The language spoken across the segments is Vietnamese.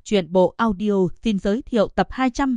Truyện bộ audio xin giới thiệu tập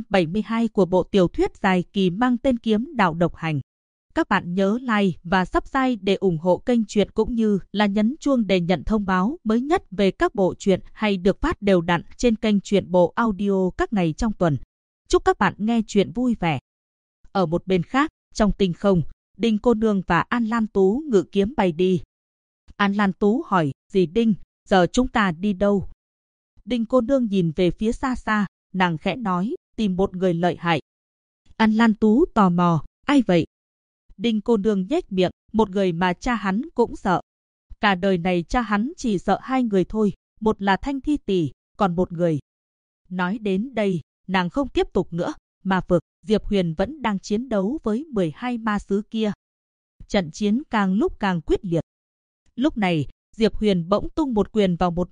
272 của bộ tiểu thuyết dài kỳ mang tên Kiếm Đạo Độc Hành. Các bạn nhớ like và subscribe để ủng hộ kênh truyện cũng như là nhấn chuông để nhận thông báo mới nhất về các bộ truyện hay được phát đều đặn trên kênh truyện bộ audio các ngày trong tuần. Chúc các bạn nghe truyện vui vẻ. Ở một bên khác, trong tinh không, Đinh cô nương và An Lan Tú ngự kiếm bay đi. An Lan Tú hỏi, dì Đinh, giờ chúng ta đi đâu? Đinh cô nương nhìn về phía xa xa, nàng khẽ nói, tìm một người lợi hại. An Lan Tú tò mò, ai vậy? Đinh cô nương nhếch miệng, một người mà cha hắn cũng sợ. Cả đời này cha hắn chỉ sợ hai người thôi, một là Thanh Thi Tỷ, còn một người. Nói đến đây, nàng không tiếp tục nữa, mà vực, Diệp Huyền vẫn đang chiến đấu với 12 ma sứ kia. Trận chiến càng lúc càng quyết liệt. Lúc này, Diệp Huyền bỗng tung một quyền vào một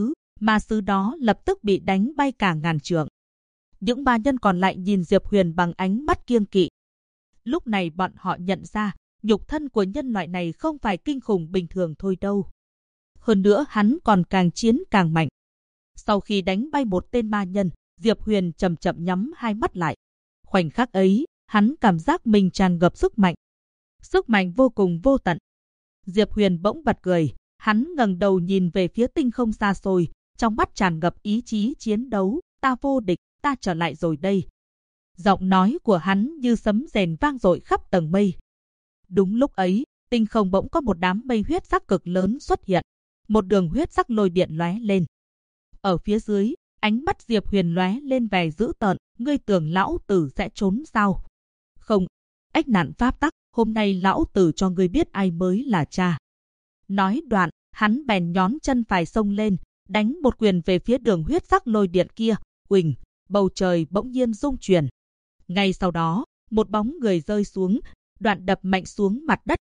ma sứ đó lập tức bị đánh bay cả ngàn trượng. Những ma nhân còn lại nhìn Diệp Huyền bằng ánh mắt kiêng kỵ. Lúc này bọn họ nhận ra, nhục thân của nhân loại này không phải kinh khủng bình thường thôi đâu. Hơn nữa hắn còn càng chiến càng mạnh. Sau khi đánh bay một tên ma nhân, Diệp Huyền chậm chậm nhắm hai mắt lại. Khoảnh khắc ấy, hắn cảm giác mình tràn ngập sức mạnh. Sức mạnh vô cùng vô tận. Diệp Huyền bỗng bật cười, hắn ngẩng đầu nhìn về phía tinh không xa xôi, trong mắt tràn ngập ý chí chiến đấu, ta vô địch, ta trở lại rồi đây. Giọng nói của hắn như sấm rền vang dội khắp tầng mây. Đúng lúc ấy, tinh không bỗng có một đám mây huyết sắc cực lớn xuất hiện. Một đường huyết sắc lôi điện lóe lên. Ở phía dưới, ánh mắt Diệp Huyền lóe lên vẻ dữ tợn, ngươi tưởng lão tử sẽ trốn sao? Không, ách nạn pháp tắc, hôm nay lão tử cho ngươi biết ai mới là cha. Nói đoạn, hắn bèn nhón chân phải xông lên, đánh một quyền về phía đường huyết sắc lôi điện kia. Uỳnh, bầu trời bỗng nhiên rung chuyển. Ngay sau đó, một bóng người rơi xuống, đoạn đập mạnh xuống mặt đất.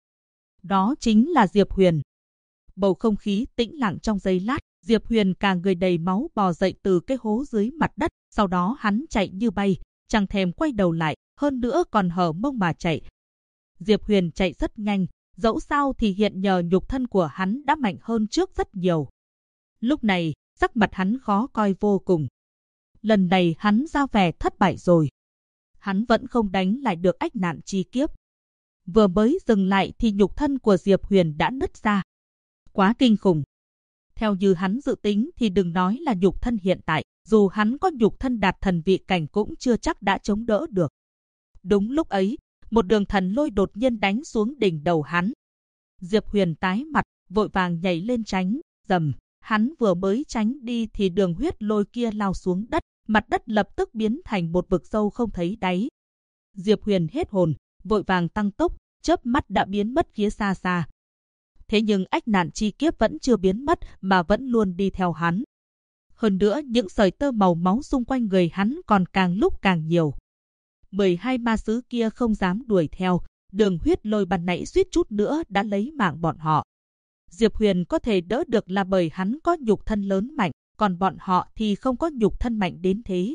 Đó chính là Diệp Huyền. Bầu không khí tĩnh lặng trong giây lát, Diệp Huyền cả người đầy máu bò dậy từ cái hố dưới mặt đất. Sau đó hắn chạy như bay, chẳng thèm quay đầu lại, hơn nữa còn hở mông mà chạy. Diệp Huyền chạy rất nhanh, dẫu sao thì hiện nhờ nhục thân của hắn đã mạnh hơn trước rất nhiều. Lúc này, sắc mặt hắn khó coi vô cùng. Lần này hắn ra vẻ thất bại rồi. Hắn vẫn không đánh lại được ách nạn chi kiếp. Vừa mới dừng lại thì nhục thân của Diệp Huyền đã nứt ra. Quá kinh khủng. Theo như hắn dự tính thì đừng nói là nhục thân hiện tại, dù hắn có nhục thân đạt thần vị cảnh cũng chưa chắc đã chống đỡ được. Đúng lúc ấy, một đường thần lôi đột nhiên đánh xuống đỉnh đầu hắn. Diệp Huyền tái mặt, vội vàng nhảy lên tránh, rầm. Hắn vừa mới tránh đi thì đường huyết lôi kia lao xuống đất, mặt đất lập tức biến thành một vực sâu không thấy đáy. Diệp Huyền hết hồn, vội vàng tăng tốc, chớp mắt đã biến mất phía xa xa. Thế nhưng ách nạn chi kiếp vẫn chưa biến mất mà vẫn luôn đi theo hắn. Hơn nữa những sợi tơ màu máu xung quanh người hắn còn càng lúc càng nhiều. 12 ma sứ kia không dám đuổi theo, đường huyết lôi ban nãy suýt chút nữa đã lấy mạng bọn họ. Diệp Huyền có thể đỡ được là bởi hắn có nhục thân lớn mạnh, còn bọn họ thì không có nhục thân mạnh đến thế.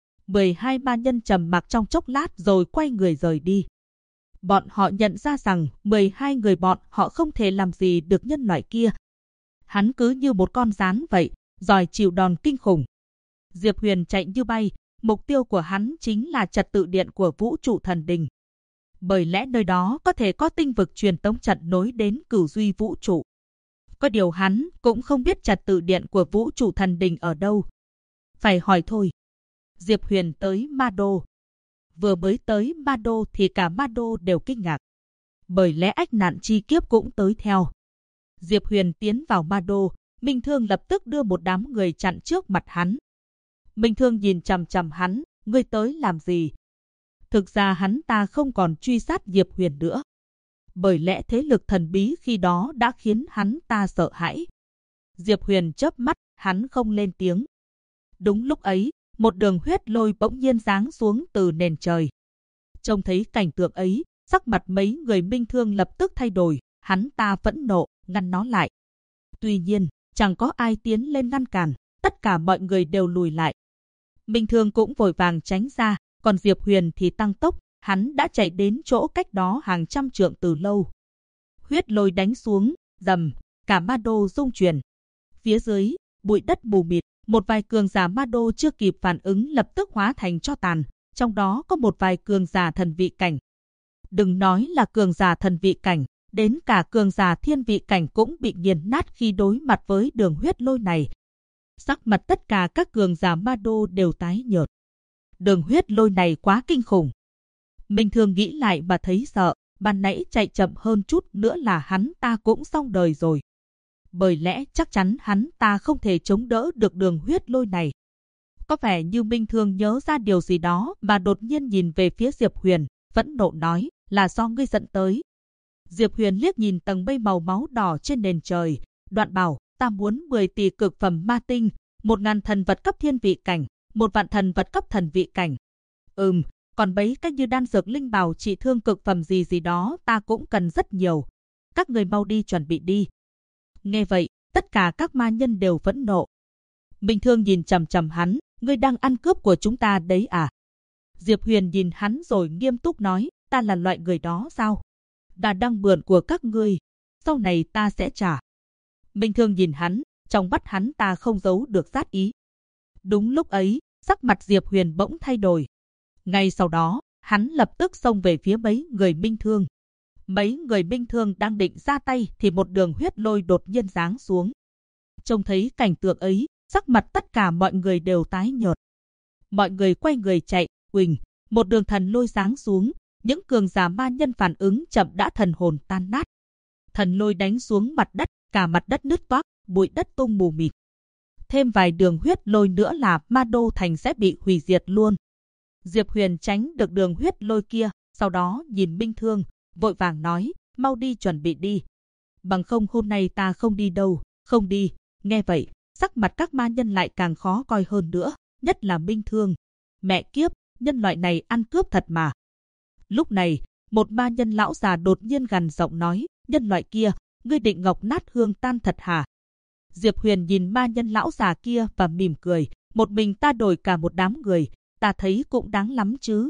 12 ma nhân trầm mặc trong chốc lát rồi quay người rời đi. Bọn họ nhận ra rằng 12 người bọn họ không thể làm gì được nhân loại kia. Hắn cứ như một con gián vậy, giỏi chịu đòn kinh khủng. Diệp Huyền chạy như bay, mục tiêu của hắn chính là trật tự điện của vũ trụ thần đình. Bởi lẽ nơi đó có thể có tinh vực truyền tống trận nối đến cửu duy vũ trụ. Có điều hắn cũng không biết trật tự điện của vũ trụ thần đình ở đâu. Phải hỏi thôi. Diệp Huyền tới Ma Đô. Vừa mới tới Ma Đô thì cả Ma Đô đều kinh ngạc. Bởi lẽ ách nạn chi kiếp cũng tới theo. Diệp Huyền tiến vào Ma Đô, Minh Thương lập tức đưa một đám người chặn trước mặt hắn. Minh Thương nhìn chằm chằm hắn, ngươi tới làm gì? Thực ra hắn ta không còn truy sát Diệp Huyền nữa. Bởi lẽ thế lực thần bí khi đó đã khiến hắn ta sợ hãi. Diệp Huyền chớp mắt, hắn không lên tiếng. Đúng lúc ấy, một đường huyết lôi bỗng nhiên giáng xuống từ nền trời. Trông thấy cảnh tượng ấy, sắc mặt mấy người Minh Thương lập tức thay đổi, hắn ta phẫn nộ, ngăn nó lại. Tuy nhiên, chẳng có ai tiến lên ngăn cản, tất cả mọi người đều lùi lại. Minh Thương cũng vội vàng tránh ra, còn Diệp Huyền thì tăng tốc, hắn đã chạy đến chỗ cách đó hàng trăm trượng từ lâu. Huyết lôi đánh xuống, rầm, cả Ma Đô rung chuyển. Phía dưới, bụi đất mù mịt, Một vài cường giả ma đô chưa kịp phản ứng lập tức hóa thành tro tàn, trong đó có một vài cường giả thần vị cảnh. Đừng nói là cường giả thần vị cảnh, đến cả cường giả thiên vị cảnh cũng bị nghiền nát khi đối mặt với đường huyết lôi này. Sắc mặt tất cả các cường giả ma đô đều tái nhợt. Đường huyết lôi này quá kinh khủng. Minh Thương nghĩ lại mà thấy sợ, ban nãy chạy chậm hơn chút nữa là hắn ta cũng xong đời rồi. Bởi lẽ chắc chắn hắn ta không thể chống đỡ được đường huyết lôi này. Có vẻ như Minh Thương nhớ ra điều gì đó mà đột nhiên nhìn về phía Diệp Huyền, phẫn nộ nói, là do ngươi dẫn tới. Diệp Huyền liếc nhìn tầng mây màu máu đỏ trên nền trời, đoạn bảo, ta muốn 10 tỷ cực phẩm ma tinh, 1000 thần vật cấp thiên vị cảnh, 1 vạn thần vật cấp thần vị cảnh. Còn mấy cái như đan dược linh bảo trị thương cực phẩm gì đó ta cũng cần rất nhiều. Các người mau đi chuẩn bị đi. Nghe vậy, tất cả các ma nhân đều phẫn nộ. Minh Thương nhìn chằm chằm hắn, ngươi đang ăn cướp của chúng ta đấy à? Diệp Huyền nhìn hắn rồi nghiêm túc nói, ta là loại người đó sao? Ta đang mượn của các ngươi, sau này ta sẽ trả. Minh Thương nhìn hắn, trong mắt hắn ta không giấu được sát ý. Đúng lúc ấy, sắc mặt Diệp Huyền bỗng thay đổi. Ngay sau đó, hắn lập tức xông về phía mấy người Minh Thương. Mấy người Minh Thương đang định ra tay thì một đường huyết lôi đột nhiên giáng xuống. Trông thấy cảnh tượng ấy, sắc mặt tất cả mọi người đều tái nhợt. Mọi người quay người chạy, huỳnh, một đường thần lôi giáng xuống, những cường giả ma nhân phản ứng chậm đã thần hồn tan nát. Thần lôi đánh xuống mặt đất, cả mặt đất nứt toác, bụi đất tung mù mịt. Thêm vài đường huyết lôi nữa là ma đô thành sẽ bị hủy diệt luôn. Diệp Huyền tránh được đường huyết lôi kia, sau đó nhìn Minh Thương, vội vàng nói, mau đi chuẩn bị đi. Bằng không hôm nay ta không đi đâu, không đi. Nghe vậy, sắc mặt các ma nhân lại càng khó coi hơn nữa, nhất là Minh Thương. Mẹ kiếp, nhân loại này ăn cướp thật mà. Lúc này, một ma nhân lão già đột nhiên gằn giọng nói, nhân loại kia, ngươi định ngọc nát hương tan thật hả? Diệp Huyền nhìn ma nhân lão già kia và mỉm cười, một mình ta đổi cả một đám người, ta thấy cũng đáng lắm chứ.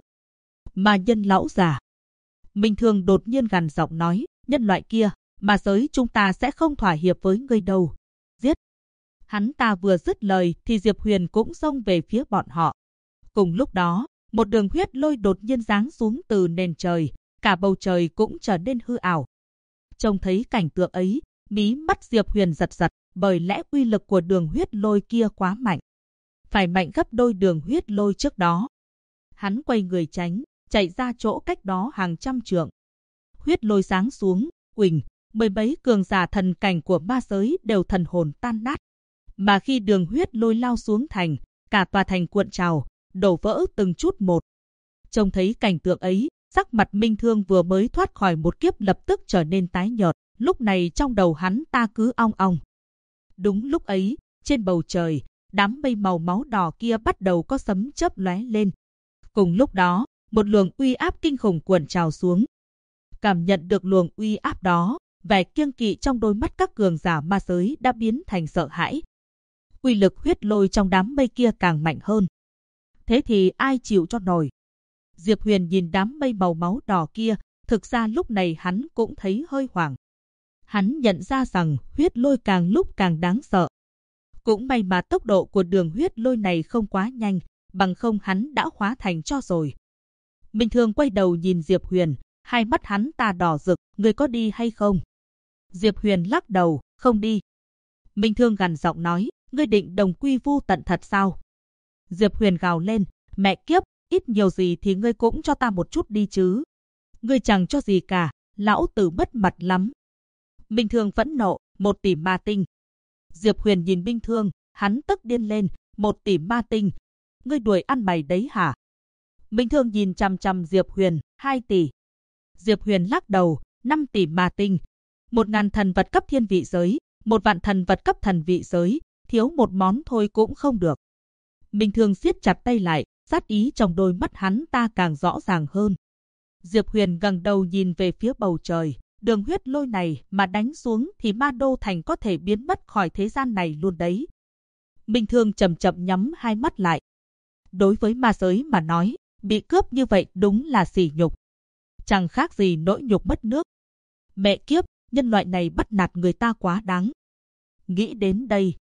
Ma nhân lão già. Minh Thương đột nhiên gằn giọng nói, nhân loại kia, ma giới chúng ta sẽ không thỏa hiệp với ngươi đâu. Giết. Hắn ta vừa dứt lời thì Diệp Huyền cũng xông về phía bọn họ. Cùng lúc đó, một đường huyết lôi đột nhiên giáng xuống từ nền trời, cả bầu trời cũng trở nên hư ảo. Trông thấy cảnh tượng ấy, mí mắt Diệp Huyền giật giật, bởi lẽ uy lực của đường huyết lôi kia quá mạnh. Phải mạnh gấp đôi đường huyết lôi trước đó. Hắn quay người tránh, chạy ra chỗ cách đó hàng trăm trượng. Huyết lôi giáng xuống, huỳnh, mười mấy cường giả thần cảnh của ma giới đều thần hồn tan nát. Mà khi đường huyết lôi lao xuống thành, cả tòa thành cuộn trào, đổ vỡ từng chút một. Trông thấy cảnh tượng ấy, sắc mặt Minh Thương vừa mới thoát khỏi một kiếp lập tức trở nên tái nhợt, lúc này trong đầu hắn ta cứ ong ong. Đúng lúc ấy, trên bầu trời, đám mây màu máu đỏ kia bắt đầu có sấm chớp lóe lên. Cùng lúc đó, một luồng uy áp kinh khủng cuộn trào xuống. Cảm nhận được luồng uy áp đó, vẻ kiêng kỵ trong đôi mắt các cường giả ma giới đã biến thành sợ hãi. Uy lực huyết lôi trong đám mây kia càng mạnh hơn. Thế thì ai chịu cho nổi? Diệp Huyền nhìn đám mây màu máu đỏ kia, thực ra lúc này hắn cũng thấy hơi hoảng. Hắn nhận ra rằng huyết lôi càng lúc càng đáng sợ. Cũng may mà tốc độ của đường huyết lôi này không quá nhanh, bằng không hắn đã hóa thành tro rồi. Minh Thương quay đầu nhìn Diệp Huyền, hai mắt hắn ta đỏ rực, ngươi có đi hay không? Diệp Huyền lắc đầu, không đi. Minh Thương gằn giọng nói, ngươi định đồng quy vu tận thật sao? Diệp Huyền gào lên, mẹ kiếp, ít nhiều gì thì ngươi cũng cho ta một chút đi chứ. Ngươi chẳng cho gì cả, lão tử mất mặt lắm. Minh Thương phẫn nộ, 1 tỷ ma tinh. Diệp Huyền nhìn Minh Thương, hắn tức điên lên, 1 tỷ ma tinh. Ngươi đuổi ăn mày đấy hả? Minh Thương nhìn chằm chằm Diệp Huyền, 2 tỷ. Diệp Huyền lắc đầu, 5 tỷ ma tinh. 1000 thần vật cấp thiên vị giới, 1 vạn thần vật cấp thần vị giới, thiếu một món thôi cũng không được. Minh Thương siết chặt tay lại, sát ý trong đôi mắt hắn ta càng rõ ràng hơn. Diệp Huyền ngẩng đầu nhìn về phía bầu trời, đường huyết lôi này mà đánh xuống thì ma đô thành có thể biến mất khỏi thế gian này luôn đấy. Minh Thương chậm chậm nhắm hai mắt lại. Đối với ma giới mà nói, bị cướp như vậy đúng là sỉ nhục. Chẳng khác gì nỗi nhục mất nước. Mẹ kiếp, nhân loại này bắt nạt người ta quá đáng. Nghĩ đến đây,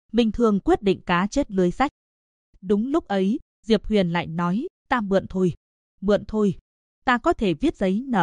Minh Thương quyết định cá chết lưới rách. Đúng lúc ấy, Diệp Huyền lại nói, ta mượn thôi, ta có thể viết giấy nợ.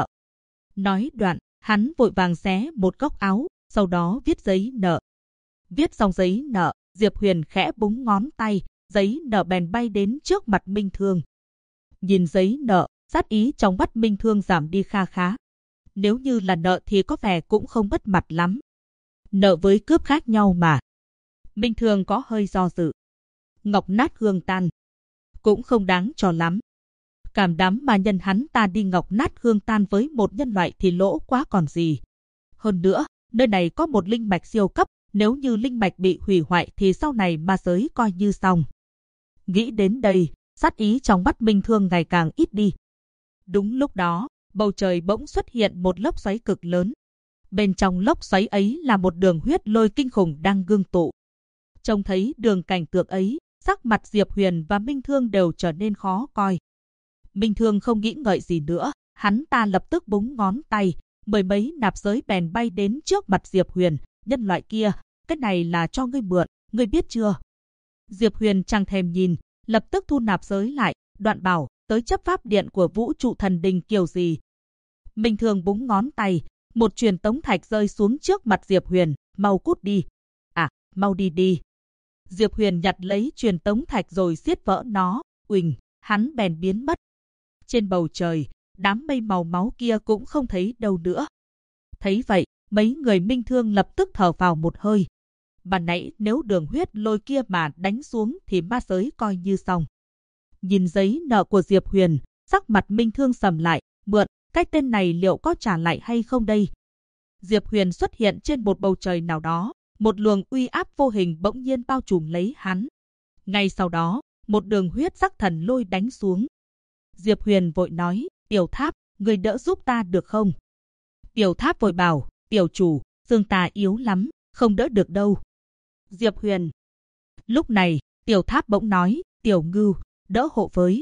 Nói đoạn, hắn vội vàng xé một góc áo, sau đó viết giấy nợ. Viết xong giấy nợ, Diệp Huyền khẽ búng ngón tay, giấy nợ bèn bay đến trước mặt Minh Thương. Nhìn giấy nợ, sát ý trong mắt Minh Thương giảm đi kha khá. Nếu như là nợ thì có vẻ cũng không mất mặt lắm. Nợ với cướp khác nhau mà. Minh Thương có hơi do dự. Ngọc nát hương tan, cũng không đáng cho lắm. Cảm đám mà nhân hắn ta đi ngọc nát hương tan với một nhân loại thì lỗ quá còn gì. Hơn nữa, nơi này có một linh mạch siêu cấp, nếu như linh mạch bị hủy hoại thì sau này ma giới coi như xong. Nghĩ đến đây, sát ý trong mắt Minh Thương ngày càng ít đi. Đúng lúc đó, bầu trời bỗng xuất hiện một lốc xoáy cực lớn. Bên trong lốc xoáy ấy là một đường huyết lôi kinh khủng đang ngưng tụ. Trông thấy đường cảnh tượng ấy, sắc mặt Diệp Huyền và Minh Thương đều trở nên khó coi. Minh Thương không nghĩ ngợi gì nữa, hắn ta lập tức búng ngón tay, mười mấy nạp giới bèn bay đến trước mặt Diệp Huyền. Nhân loại kia, cái này là cho ngươi mượn, ngươi biết chưa? Diệp Huyền chẳng thèm nhìn, lập tức thu nạp giới lại, đoạn bảo, tới chấp pháp điện của vũ trụ thần đình kiểu gì. Minh Thương búng ngón tay, một truyền tống thạch rơi xuống trước mặt Diệp Huyền, mau cút đi. À, mau đi đi. Diệp Huyền nhặt lấy truyền tống thạch rồi siết vỡ nó, uỳnh, hắn bèn biến mất. Trên bầu trời, đám mây màu máu kia cũng không thấy đâu nữa. Thấy vậy, mấy người Minh Thương lập tức thở vào một hơi. Ban nãy nếu đường huyết lôi kia mà đánh xuống thì ma giới coi như xong. Nhìn giấy nợ của Diệp Huyền, sắc mặt Minh Thương sầm lại, mượn, cái tên này liệu có trả lại hay không đây? Diệp Huyền xuất hiện trên một bầu trời nào đó, một luồng uy áp vô hình bỗng nhiên bao trùm lấy hắn. Ngay sau đó, một đường huyết sắc thần lôi đánh xuống. Diệp Huyền vội nói, Tiểu Tháp, người đỡ giúp ta được không? Tiểu Tháp vội bảo, tiểu chủ, xương ta yếu lắm, không đỡ được đâu. Diệp Huyền. Lúc này, Tiểu Tháp bỗng nói, Tiểu Ngưu, đỡ hộ với.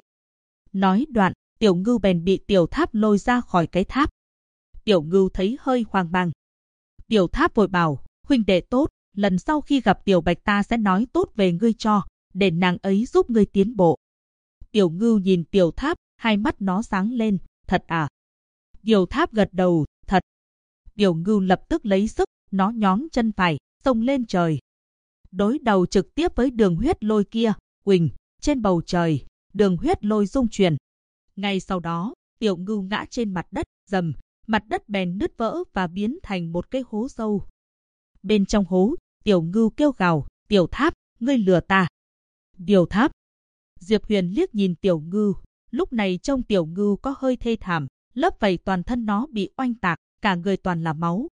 Nói đoạn, Tiểu Ngưu bèn bị Tiểu Tháp lôi ra khỏi cái tháp. Tiểu Ngưu thấy hơi hoang mang. Tiểu Tháp vội bảo, huynh đệ tốt, lần sau khi gặp Tiểu Bạch ta sẽ nói tốt về ngươi cho, để nàng ấy giúp ngươi tiến bộ. Tiểu Ngưu nhìn Tiểu Tháp, hai mắt nó sáng lên, thật à? Tiểu Tháp gật đầu, thật. Tiểu Ngưu lập tức lấy sức, nó nhón chân phải, xông lên trời. Đối đầu trực tiếp với đường huyết lôi kia, uỳnh, trên bầu trời, đường huyết lôi rung chuyển. Ngay sau đó, Tiểu Ngưu ngã trên mặt đất, rầm, mặt đất bèn nứt vỡ và biến thành một cái hố sâu. Bên trong hố, Tiểu Ngưu kêu gào, Tiểu Tháp, ngươi lừa ta. Tiểu Tháp. Diệp Huyền liếc nhìn Tiểu Ngưu, lúc này trông Tiểu Ngưu có hơi thê thảm, lớp vảy toàn thân nó bị oanh tạc, cả người toàn là máu.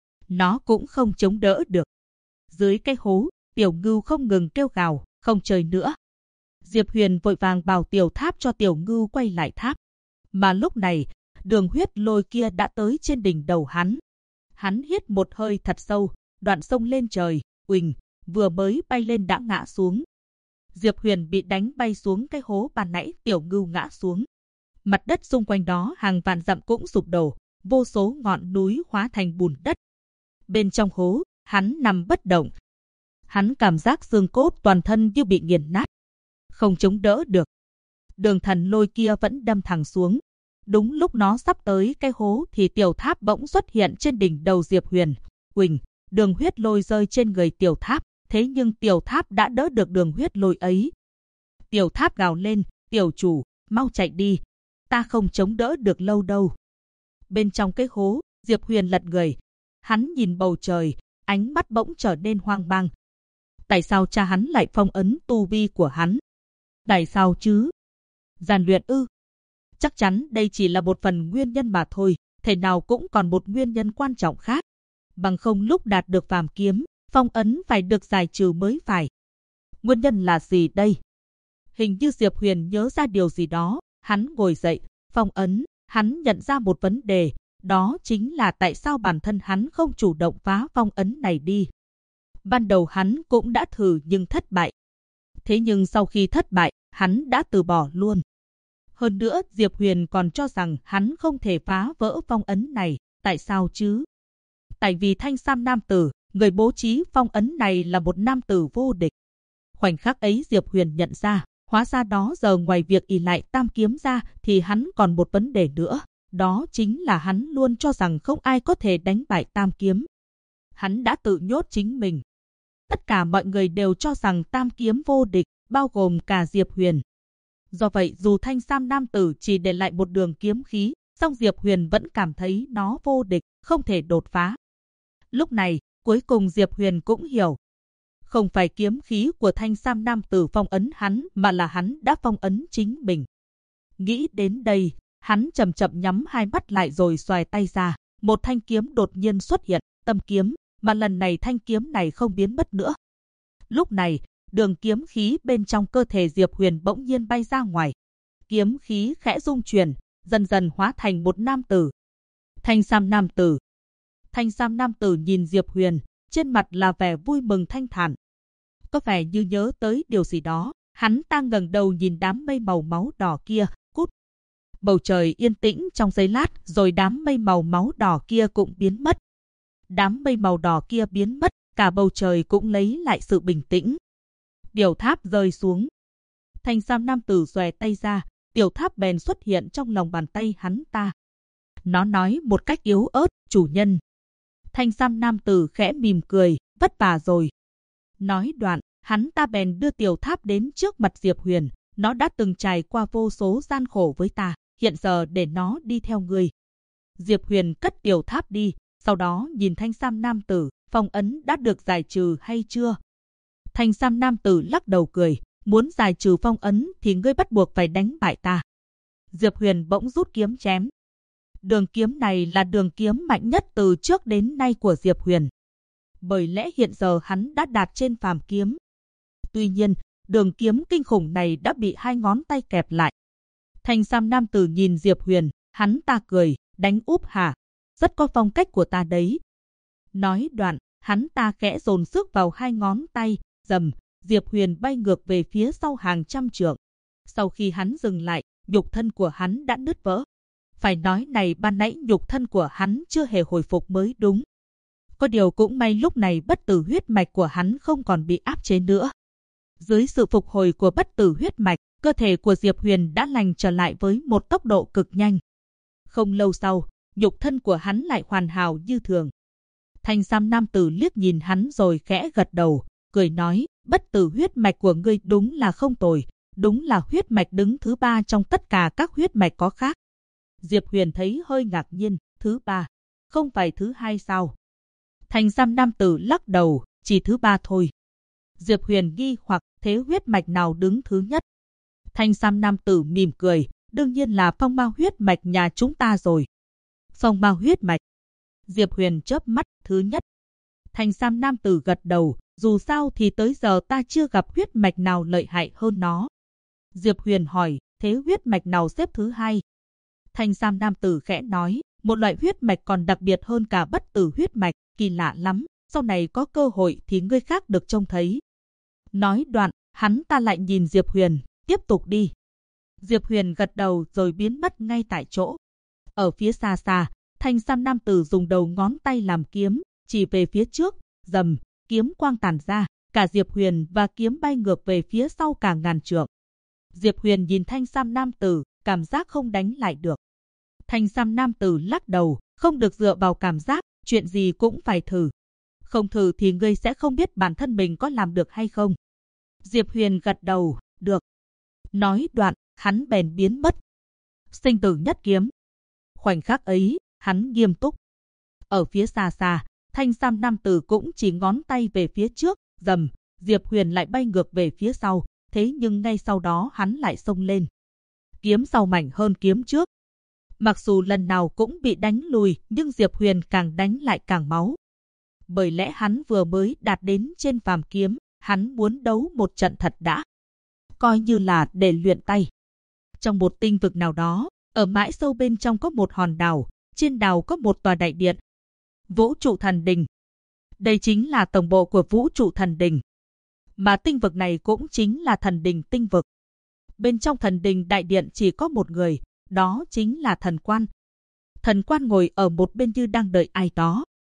Nó cũng không chống đỡ được. Dưới cái hố, Tiểu Ngưu không ngừng kêu gào, không chơi nữa. Diệp Huyền vội vàng bảo Tiểu Tháp cho Tiểu Ngưu quay lại tháp. Mà lúc này, đường huyết lôi kia đã tới trên đỉnh đầu hắn. Hắn hít một hơi thật sâu, đoạn xông lên trời, uỳnh, vừa mới bay lên đã ngã xuống. Diệp Huyền bị đánh bay xuống cái hố ban nãy Tiểu Ngưu ngã xuống. Mặt đất xung quanh đó hàng vạn dặm cũng sụp đổ, vô số ngọn núi hóa thành bùn đất. Bên trong hố, hắn nằm bất động. Hắn cảm giác xương cốt toàn thân như bị nghiền nát, không chống đỡ được. Đường thần lôi kia vẫn đâm thẳng xuống. Đúng lúc nó sắp tới cái hố thì Tiểu Tháp bỗng xuất hiện trên đỉnh đầu Diệp Huyền. Uỳnh, đường huyết lôi rơi trên người Tiểu Tháp, thế nhưng Tiểu Tháp đã đỡ được đường huyết lôi ấy. Tiểu Tháp gào lên, Tiểu chủ, mau chạy đi, ta không chống đỡ được lâu đâu. Bên trong cái hố, Diệp Huyền lật người. Hắn nhìn bầu trời, ánh mắt bỗng trở nên hoang mang. Tại sao cha hắn lại phong ấn tu vi của hắn? Tại sao chứ? Rèn luyện ư? Chắc chắn đây chỉ là một phần nguyên nhân mà thôi, thể nào cũng còn một nguyên nhân quan trọng khác. Bằng không lúc đạt được phàm kiếm, phong ấn phải được giải trừ mới phải. Nguyên nhân là gì đây? Hình như Diệp Huyền nhớ ra điều gì đó, hắn ngồi dậy, phong ấn, hắn nhận ra một vấn đề, đó chính là tại sao bản thân hắn không chủ động phá phong ấn này đi. Ban đầu hắn cũng đã thử nhưng thất bại. Thế nhưng sau khi thất bại, hắn đã từ bỏ luôn. Hơn nữa, Diệp Huyền còn cho rằng hắn không thể phá vỡ phong ấn này, tại sao chứ? Tại vì thanh sam nam tử, người bố trí phong ấn này là một nam tử vô địch. Khoảnh khắc ấy Diệp Huyền nhận ra, hóa ra đó giờ ngoài việc ỷ lại tam kiếm ra thì hắn còn một vấn đề nữa. Đó chính là hắn luôn cho rằng không ai có thể đánh bại tam kiếm. Hắn đã tự nhốt chính mình. Tất cả mọi người đều cho rằng tam kiếm vô địch, bao gồm cả Diệp Huyền. Do vậy dù thanh sam nam tử chỉ để lại một đường kiếm khí, song Diệp Huyền vẫn cảm thấy nó vô địch, không thể đột phá. Lúc này, cuối cùng Diệp Huyền cũng hiểu. Không phải kiếm khí của thanh sam nam tử phong ấn hắn, mà là hắn đã phong ấn chính mình. Nghĩ đến đây, hắn chậm chậm nhắm hai mắt lại rồi xoài tay ra. Một thanh kiếm đột nhiên xuất hiện, tâm kiếm, mà lần này thanh kiếm này không biến mất nữa. Lúc này, đường kiếm khí bên trong cơ thể Diệp Huyền bỗng nhiên bay ra ngoài. Kiếm khí khẽ rung chuyển, dần dần hóa thành một nam tử. Thanh sam nam tử. Thanh sam nam tử nhìn Diệp Huyền, trên mặt là vẻ vui mừng thanh thản. Có vẻ như nhớ tới điều gì đó, hắn ta ngẩng đầu nhìn đám mây màu máu đỏ kia, cút. Bầu trời yên tĩnh trong giây lát, rồi đám mây màu máu đỏ kia cũng biến mất. Đám mây màu đỏ kia biến mất, cả bầu trời cũng lấy lại sự bình tĩnh. Tiểu tháp rơi xuống. Thanh sam nam tử xòe tay ra, tiểu tháp bèn xuất hiện trong lòng bàn tay hắn ta. Nó nói một cách yếu ớt, chủ nhân. Thanh sam nam tử khẽ mỉm cười, vất vả rồi. Nói đoạn, hắn ta bèn đưa tiểu tháp đến trước mặt Diệp Huyền. Nó đã từng trải qua vô số gian khổ với ta, hiện giờ để nó đi theo ngươi. Diệp Huyền cất tiểu tháp đi, sau đó nhìn thanh sam nam tử, phong ấn đã được giải trừ hay chưa? Thanh sam nam tử lắc đầu cười, muốn giải trừ phong ấn thì ngươi bắt buộc phải đánh bại ta. Diệp Huyền bỗng rút kiếm chém. Đường kiếm này là đường kiếm mạnh nhất từ trước đến nay của Diệp Huyền. Bởi lẽ hiện giờ hắn đã đạt trên phàm kiếm. Tuy nhiên, đường kiếm kinh khủng này đã bị hai ngón tay kẹp lại. Thanh sam nam tử nhìn Diệp Huyền, hắn ta cười, đánh úp hả? Rất có phong cách của ta đấy. Nói đoạn, hắn ta khẽ dồn sức vào hai ngón tay, rầm, Diệp Huyền bay ngược về phía sau hàng trăm trượng. Sau khi hắn dừng lại, nhục thân của hắn đã nứt vỡ. Phải nói này ban nãy nhục thân của hắn chưa hề hồi phục mới đúng. Có điều cũng may lúc này bất tử huyết mạch của hắn không còn bị áp chế nữa. Dưới sự phục hồi của bất tử huyết mạch, cơ thể của Diệp Huyền đã lành trở lại với một tốc độ cực nhanh. Không lâu sau, nhục thân của hắn lại hoàn hảo như thường. Thanh sam nam tử liếc nhìn hắn rồi khẽ gật đầu, cười nói, bất tử huyết mạch của ngươi đúng là không tồi, đúng là huyết mạch đứng thứ 3 trong tất cả các huyết mạch có khác. Diệp Huyền thấy hơi ngạc nhiên, thứ 3, không phải thứ 2 sao? Thanh sam nam tử lắc đầu, chỉ thứ 3 thôi. Diệp Huyền nghi hoặc thế huyết mạch nào đứng thứ nhất? Thanh sam nam tử mỉm cười, đương nhiên là phong ma huyết mạch nhà chúng ta rồi. Phong ma huyết mạch. Diệp Huyền chớp mắt, thứ nhất. Thanh sam nam tử gật đầu, dù sao thì tới giờ ta chưa gặp huyết mạch nào lợi hại hơn nó. Diệp Huyền hỏi, thế huyết mạch nào xếp thứ 2? Thanh sam nam tử khẽ nói, một loại huyết mạch còn đặc biệt hơn cả bất tử huyết mạch, kỳ lạ lắm, sau này có cơ hội thì ngươi khác được trông thấy. Nói đoạn, hắn ta lại nhìn Diệp Huyền, tiếp tục đi. Diệp Huyền gật đầu rồi biến mất ngay tại chỗ. Ở phía xa xa, thanh sam nam tử dùng đầu ngón tay làm kiếm, chỉ về phía trước, rầm, kiếm quang tản ra, cả Diệp Huyền và kiếm bay ngược về phía sau cả ngàn trượng. Diệp Huyền nhìn thanh sam nam tử, cảm giác không đánh lại được. Thanh sam nam tử lắc đầu, không được dựa vào cảm giác, chuyện gì cũng phải thử. Không thử thì ngươi sẽ không biết bản thân mình có làm được hay không. Diệp Huyền gật đầu, được. Nói đoạn, hắn bèn biến mất. Sinh tử nhất kiếm. Khoảnh khắc ấy, hắn nghiêm túc. Ở phía xa xa, thanh sam nam tử cũng chỉ ngón tay về phía trước, rầm, Diệp Huyền lại bay ngược về phía sau, thế nhưng ngay sau đó hắn lại xông lên. Kiếm sau mạnh hơn kiếm trước. Mặc dù lần nào cũng bị đánh lùi, nhưng Diệp Huyền càng đánh lại càng máu. Bởi lẽ hắn vừa mới đạt đến trên phàm kiếm, hắn muốn đấu một trận thật đã. Coi như là để luyện tay. Trong một tinh vực nào đó, ở mãi sâu bên trong có một hòn đảo, trên đảo có một tòa đại điện. Vũ trụ thần đình. Đây chính là tổng bộ của vũ trụ thần đình. Mà tinh vực này cũng chính là thần đình tinh vực. Bên trong thần đình đại điện chỉ có một người, đó chính là thần quan. Thần quan ngồi ở một bên như đang đợi ai đó.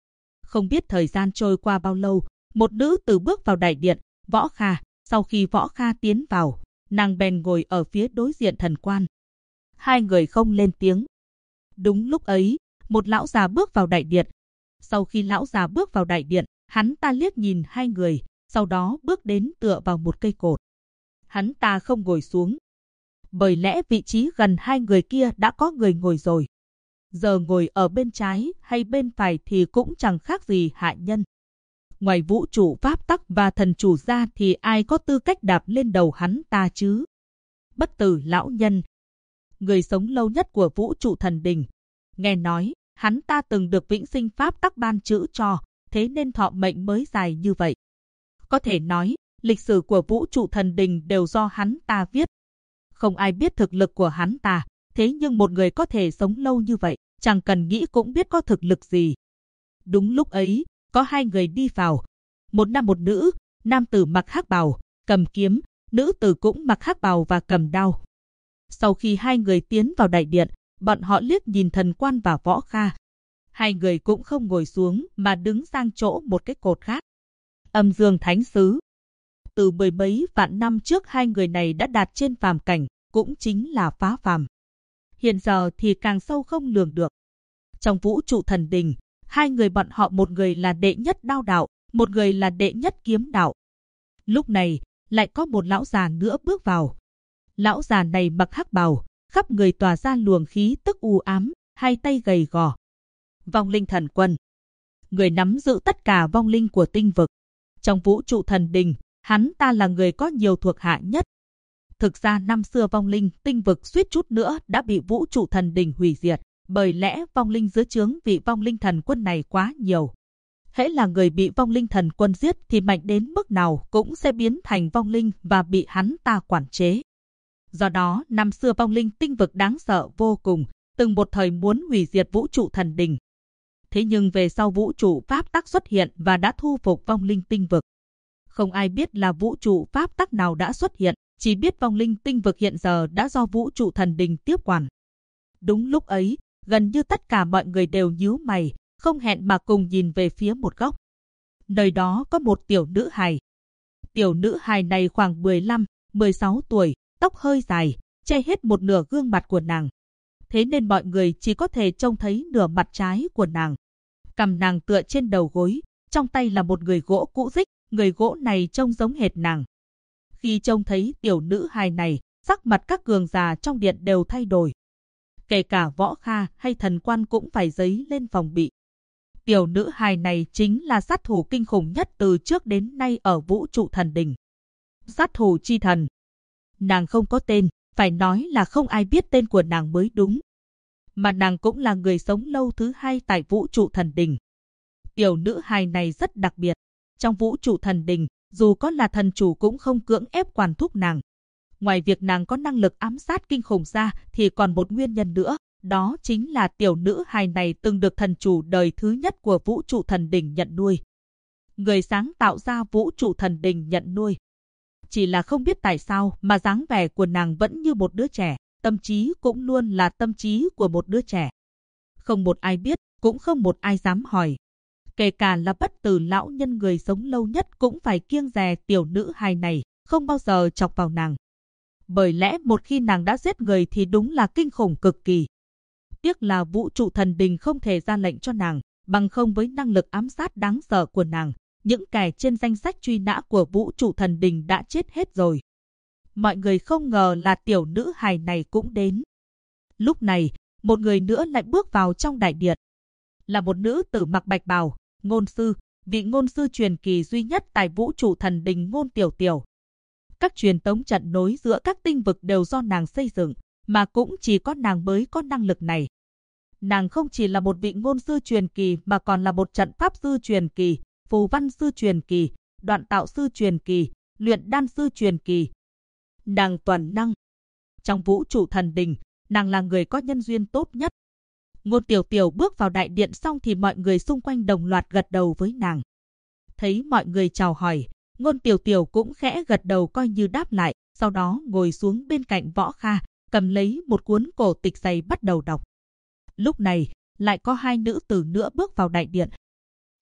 Không biết thời gian trôi qua bao lâu, một nữ tử bước vào đại điện, Võ Kha. Sau khi Võ Kha tiến vào, nàng bèn ngồi ở phía đối diện thần quan. Hai người không lên tiếng. Đúng lúc ấy, một lão già bước vào đại điện. Sau khi lão già bước vào đại điện, hắn ta liếc nhìn hai người, sau đó bước đến tựa vào một cây cột. Hắn ta không ngồi xuống, bởi lẽ vị trí gần hai người kia đã có người ngồi rồi. Giờ ngồi ở bên trái hay bên phải thì cũng chẳng khác gì hạ nhân. Ngoài vũ trụ pháp tắc và thần chủ ra thì ai có tư cách đạp lên đầu hắn ta chứ? Bất tử lão nhân, người sống lâu nhất của vũ trụ thần đình. Nghe nói, hắn ta từng được vĩnh sinh pháp tắc ban chữ cho, thế nên thọ mệnh mới dài như vậy. Có thể nói, lịch sử của vũ trụ thần đình đều do hắn ta viết. Không ai biết thực lực của hắn ta, thế nhưng một người có thể sống lâu như vậy, chẳng cần nghĩ cũng biết có thực lực gì. Đúng lúc ấy, có hai người đi vào. Một nam một nữ, nam tử mặc hắc bào, cầm kiếm, nữ tử cũng mặc hắc bào và cầm đao. Sau khi hai người tiến vào đại điện, bọn họ liếc nhìn thần quan và Võ Kha. Hai người cũng không ngồi xuống mà đứng sang chỗ một cái cột khác. Âm Dương Thánh Sứ. Từ mười mấy vạn năm trước hai người này đã đạt trên phàm cảnh, cũng chính là phá phàm. Hiện giờ thì càng sâu không lường được. Trong vũ trụ thần đình, hai người bọn họ một người là đệ nhất đao đạo, một người là đệ nhất kiếm đạo. Lúc này, lại có một lão già nữa bước vào. Lão già này mặc hắc bào, khắp người tỏa ra luồng khí tức u ám, hai tay gầy gò. Vong linh thần quân. Người nắm giữ tất cả vong linh của tinh vực. Trong vũ trụ thần đình, hắn ta là người có nhiều thuộc hạ nhất. Thực ra năm xưa vong linh tinh vực suýt chút nữa đã bị vũ trụ thần đình hủy diệt, bởi lẽ vong linh dưới trướng vị vong linh thần quân này quá nhiều. Hễ là người bị vong linh thần quân giết thì mạnh đến mức nào cũng sẽ biến thành vong linh và bị hắn ta quản chế. Do đó, năm xưa vong linh tinh vực đáng sợ vô cùng, từng một thời muốn hủy diệt vũ trụ thần đình. Thế nhưng về sau vũ trụ pháp tắc xuất hiện và đã thu phục vong linh tinh vực. Không ai biết là vũ trụ pháp tắc nào đã xuất hiện, chỉ biết vong linh tinh vực hiện giờ đã do vũ trụ thần đình tiếp quản. Đúng lúc ấy, gần như tất cả mọi người đều nhíu mày, không hẹn mà cùng nhìn về phía một góc. Nơi đó có một tiểu nữ hài. Tiểu nữ hài này khoảng 15, 16 tuổi, tóc hơi dài, che hết một nửa gương mặt của nàng. Thế nên mọi người chỉ có thể trông thấy nửa mặt trái của nàng. Cằm nàng tựa trên đầu gối, trong tay là một người gỗ cũ rích, người gỗ này trông giống hệt nàng. Khi trông thấy tiểu nữ hài này, sắc mặt các cường giả trong điện đều thay đổi. Kể cả Võ Kha hay thần quan cũng phải giấy lên phòng bị. Tiểu nữ hài này chính là sát thủ kinh khủng nhất từ trước đến nay ở vũ trụ thần đình. Sát thủ chi thần. Nàng không có tên, phải nói là không ai biết tên của nàng mới đúng. Mà nàng cũng là người sống lâu thứ hai tại vũ trụ thần đình. Tiểu nữ hài này rất đặc biệt. Trong vũ trụ thần đình, dù có là thần chủ cũng không cưỡng ép quản thúc nàng. Ngoài việc nàng có năng lực ám sát kinh khủng ra thì còn một nguyên nhân nữa, đó chính là tiểu nữ hài này từng được thần chủ đời thứ nhất của vũ trụ thần đình nhận nuôi. Người sáng tạo ra vũ trụ thần đình nhận nuôi. Chỉ là không biết tại sao mà dáng vẻ của nàng vẫn như một đứa trẻ, tâm trí cũng luôn là tâm trí của một đứa trẻ. Không một ai biết, cũng không một ai dám hỏi. Kể cả là bất tử lão nhân người sống lâu nhất cũng phải kiêng dè tiểu nữ hài này, không bao giờ chọc vào nàng. Bởi lẽ một khi nàng đã giết người thì đúng là kinh khủng cực kỳ. Tiếc là vũ trụ thần đình không thể ra lệnh cho nàng, bằng không với năng lực ám sát đáng sợ của nàng, những kẻ trên danh sách truy nã của vũ trụ thần đình đã chết hết rồi. Mọi người không ngờ là tiểu nữ hài này cũng đến. Lúc này, một người nữa lại bước vào trong đại điện. Là một nữ tử mặc bạch bào, ngôn sư, vị ngôn sư truyền kỳ duy nhất tại vũ trụ thần đình Ngôn Tiểu Tiểu. Các truyền tống trận nối giữa các tinh vực đều do nàng xây dựng, mà cũng chỉ có nàng mới có năng lực này. Nàng không chỉ là một vị ngôn sư truyền kỳ mà còn là một trận pháp sư truyền kỳ, phù văn sư truyền kỳ, đoạn tạo sư truyền kỳ, luyện đan sư truyền kỳ. Nàng toàn năng. Trong vũ trụ thần đình, nàng là người có nhân duyên tốt nhất. Ngôn Tiểu Tiểu bước vào đại điện xong thì mọi người xung quanh đồng loạt gật đầu với nàng. Thấy mọi người chào hỏi, Ngôn Tiểu Tiểu cũng khẽ gật đầu coi như đáp lại, sau đó ngồi xuống bên cạnh Võ Kha, cầm lấy một cuốn cổ tịch dày bắt đầu đọc. Lúc này, lại có hai nữ tử nữa bước vào đại điện.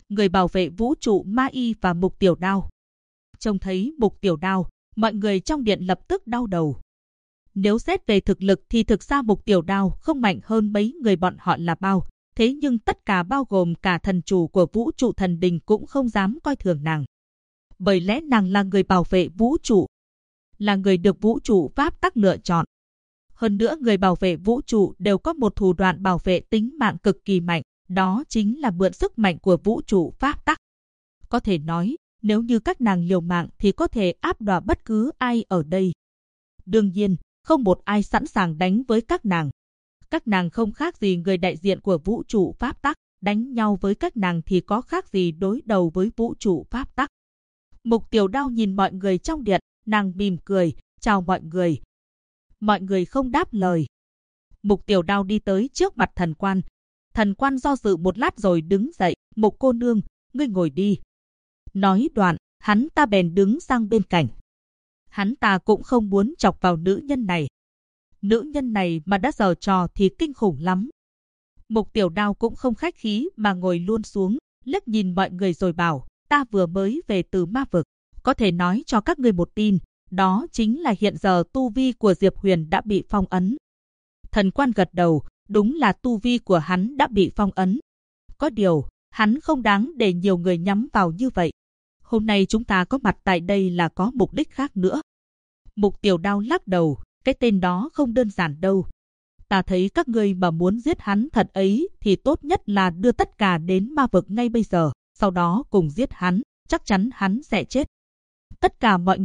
người bảo vệ vũ trụ Ma Y và Mục Tiểu Đao. Trông thấy Mục Tiểu Đao, mọi người trong điện lập tức đau đầu. Nếu xét về thực lực thì thực ra Mục Tiểu Đao không mạnh hơn mấy người bọn họ là bao. Thế nhưng tất cả bao gồm cả thần chủ của vũ trụ thần đình cũng không dám coi thường nàng. Bởi lẽ nàng là người bảo vệ vũ trụ, là người được vũ trụ pháp tắc lựa chọn. Hơn nữa người bảo vệ vũ trụ đều có một thủ đoạn bảo vệ tính mạng cực kỳ mạnh, đó chính là mượn sức mạnh của vũ trụ pháp tắc. Có thể nói, nếu như các nàng liều mạng thì có thể áp đảo bất cứ ai ở đây. Đương nhiên, không một ai sẵn sàng đánh với các nàng. Các nàng không khác gì người đại diện của vũ trụ pháp tắc, đánh nhau với các nàng thì có khác gì đối đầu với vũ trụ pháp tắc. Mục Tiểu Đao nhìn mọi người trong điện, nàng mỉm cười, chào mọi người. Mọi người không đáp lời. Mục Tiểu Đao đi tới trước mặt thần quan. Thần quan do dự một lát rồi đứng dậy, Mục cô nương, ngươi ngồi đi. Nói đoạn, hắn ta bèn đứng sang bên cạnh. Hắn ta cũng không muốn chọc vào nữ nhân này. Nữ nhân này mà đã giở trò thì kinh khủng lắm. Mục Tiểu Đao cũng không khách khí mà ngồi luôn xuống, liếc nhìn mọi người rồi bảo, ta vừa mới về từ ma vực, có thể nói cho các ngươi một tin, đó chính là hiện giờ tu vi của Diệp Huyền đã bị phong ấn. Thần quan gật đầu, đúng là tu vi của hắn đã bị phong ấn. Có điều, hắn không đáng để nhiều người nhắm vào như vậy. Hôm nay chúng ta có mặt tại đây là có mục đích khác nữa. Mục Tiểu Đao lắc đầu, cái tên đó không đơn giản đâu. Ta thấy các ngươi mà muốn giết hắn thật ấy thì tốt nhất là đưa tất cả đến ma vực ngay bây giờ, sau đó cùng giết hắn, chắc chắn hắn sẽ chết. Tất cả mọi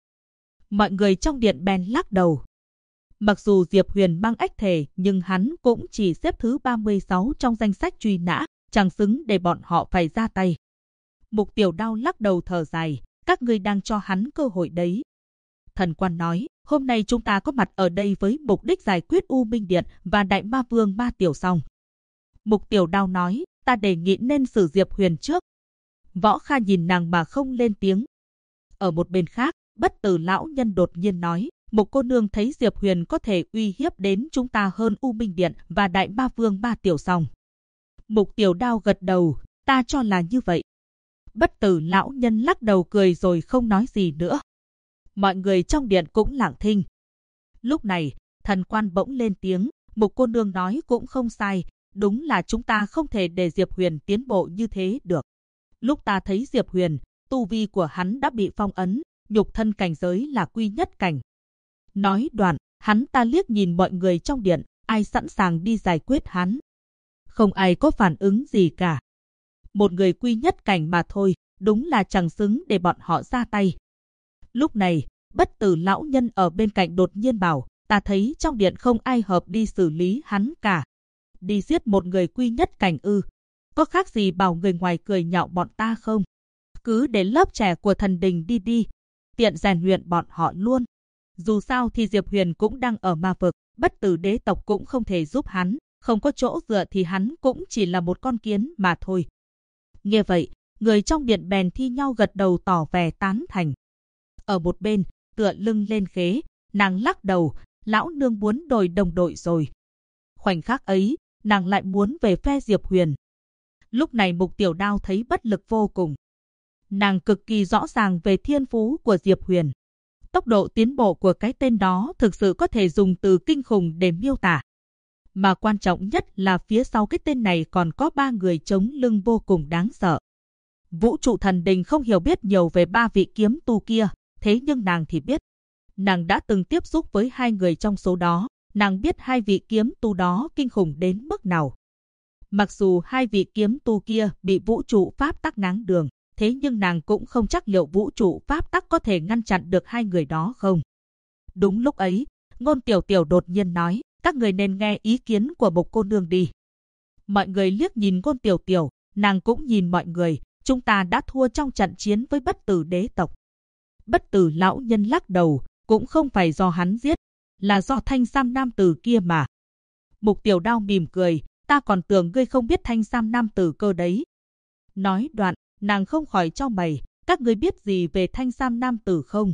người trong điện bèn lắc đầu. Mặc dù Diệp Huyền mang ách thể nhưng hắn cũng chỉ xếp thứ 36 trong danh sách truy nã, chẳng xứng để bọn họ phải ra tay. Mục Tiểu Đao lắc đầu thở dài, các ngươi đang cho hắn cơ hội đấy. Thần quan nói, hôm nay chúng ta có mặt ở đây với mục đích giải quyết U Minh Điện và Đại Ma Vương Ma Tiểu Song. Mục Tiểu Đao nói, ta đề nghị nên xử Diệp Huyền trước. Võ Kha nhìn nàng mà không lên tiếng. Ở một bên khác, Bất Tử lão nhân đột nhiên nói, Mục cô nương thấy Diệp Huyền có thể uy hiếp đến chúng ta hơn U Minh Điện và Đại Ma Vương Ma Tiểu Song. Mục Tiểu Đao gật đầu, ta cho là như vậy. Bất Tử lão nhân lắc đầu cười rồi không nói gì nữa. Mọi người trong điện cũng lặng thinh. Lúc này, thần quan bỗng lên tiếng, Mục cô nương nói cũng không sai, đúng là chúng ta không thể để Diệp Huyền tiến bộ như thế được. Lúc ta thấy Diệp Huyền, tu vi của hắn đã bị phong ấn, nhục thân cảnh giới là quy nhất cảnh. Nói đoạn, hắn ta liếc nhìn mọi người trong điện, ai sẵn sàng đi giải quyết hắn. Không ai có phản ứng gì cả. Một người quy nhất cảnh mà thôi, đúng là chẳng xứng để bọn họ ra tay. Lúc này, Bất Tử lão nhân ở bên cạnh đột nhiên bảo, ta thấy trong điện không ai hợp đi xử lý hắn cả. Đi giết một người quy nhất cảnh ư? Có khác gì bảo người ngoài cười nhạo bọn ta không? Cứ để lớp trẻ của thần đình đi đi, tiện rèn luyện bọn họ luôn. Dù sao thì Diệp Huyền cũng đang ở ma vực, Bất Tử đế tộc cũng không thể giúp hắn, không có chỗ dựa thì hắn cũng chỉ là một con kiến mà thôi. Nghe vậy, người trong điện bèn thi nhau gật đầu tỏ vẻ tán thành. Ở một bên, tựa lưng lên ghế, nàng lắc đầu, lão nương muốn đổi đồng đội rồi. Khoảnh khắc ấy, nàng lại muốn về phe Diệp Huyền. Lúc này Mục Tiểu Đao thấy bất lực vô cùng. Nàng cực kỳ rõ ràng về thiên phú của Diệp Huyền. Tốc độ tiến bộ của cái tên đó thực sự có thể dùng từ kinh khủng để miêu tả. Mà quan trọng nhất là phía sau cái tên này còn có 3 người chống lưng vô cùng đáng sợ. Vũ trụ thần đình không hiểu biết nhiều về 3 vị kiếm tu kia, thế nhưng nàng thì biết. Nàng đã từng tiếp xúc với 2 người trong số đó, nàng biết 2 vị kiếm tu đó kinh khủng đến mức nào. Mặc dù 2 vị kiếm tu kia bị vũ trụ pháp tắc ngáng đường, thế nhưng nàng cũng không chắc liệu vũ trụ pháp tắc có thể ngăn chặn được 2 người đó không. Đúng lúc ấy, Ngôn Tiểu Tiểu đột nhiên nói, các người nên nghe ý kiến của Mục cô nương đi. Mọi người liếc nhìn Ngôn Tiểu Tiểu, nàng cũng nhìn mọi người, chúng ta đã thua trong trận chiến với Bất Tử đế tộc. Bất Tử lão nhân lắc đầu, cũng không phải do hắn giết, là do thanh sam nam tử kia mà. Mục Tiểu Đao mỉm cười, ta còn tưởng ngươi không biết thanh sam nam tử cơ đấy. Nói đoạn, nàng không khỏi chau mày, các ngươi biết gì về thanh sam nam tử không?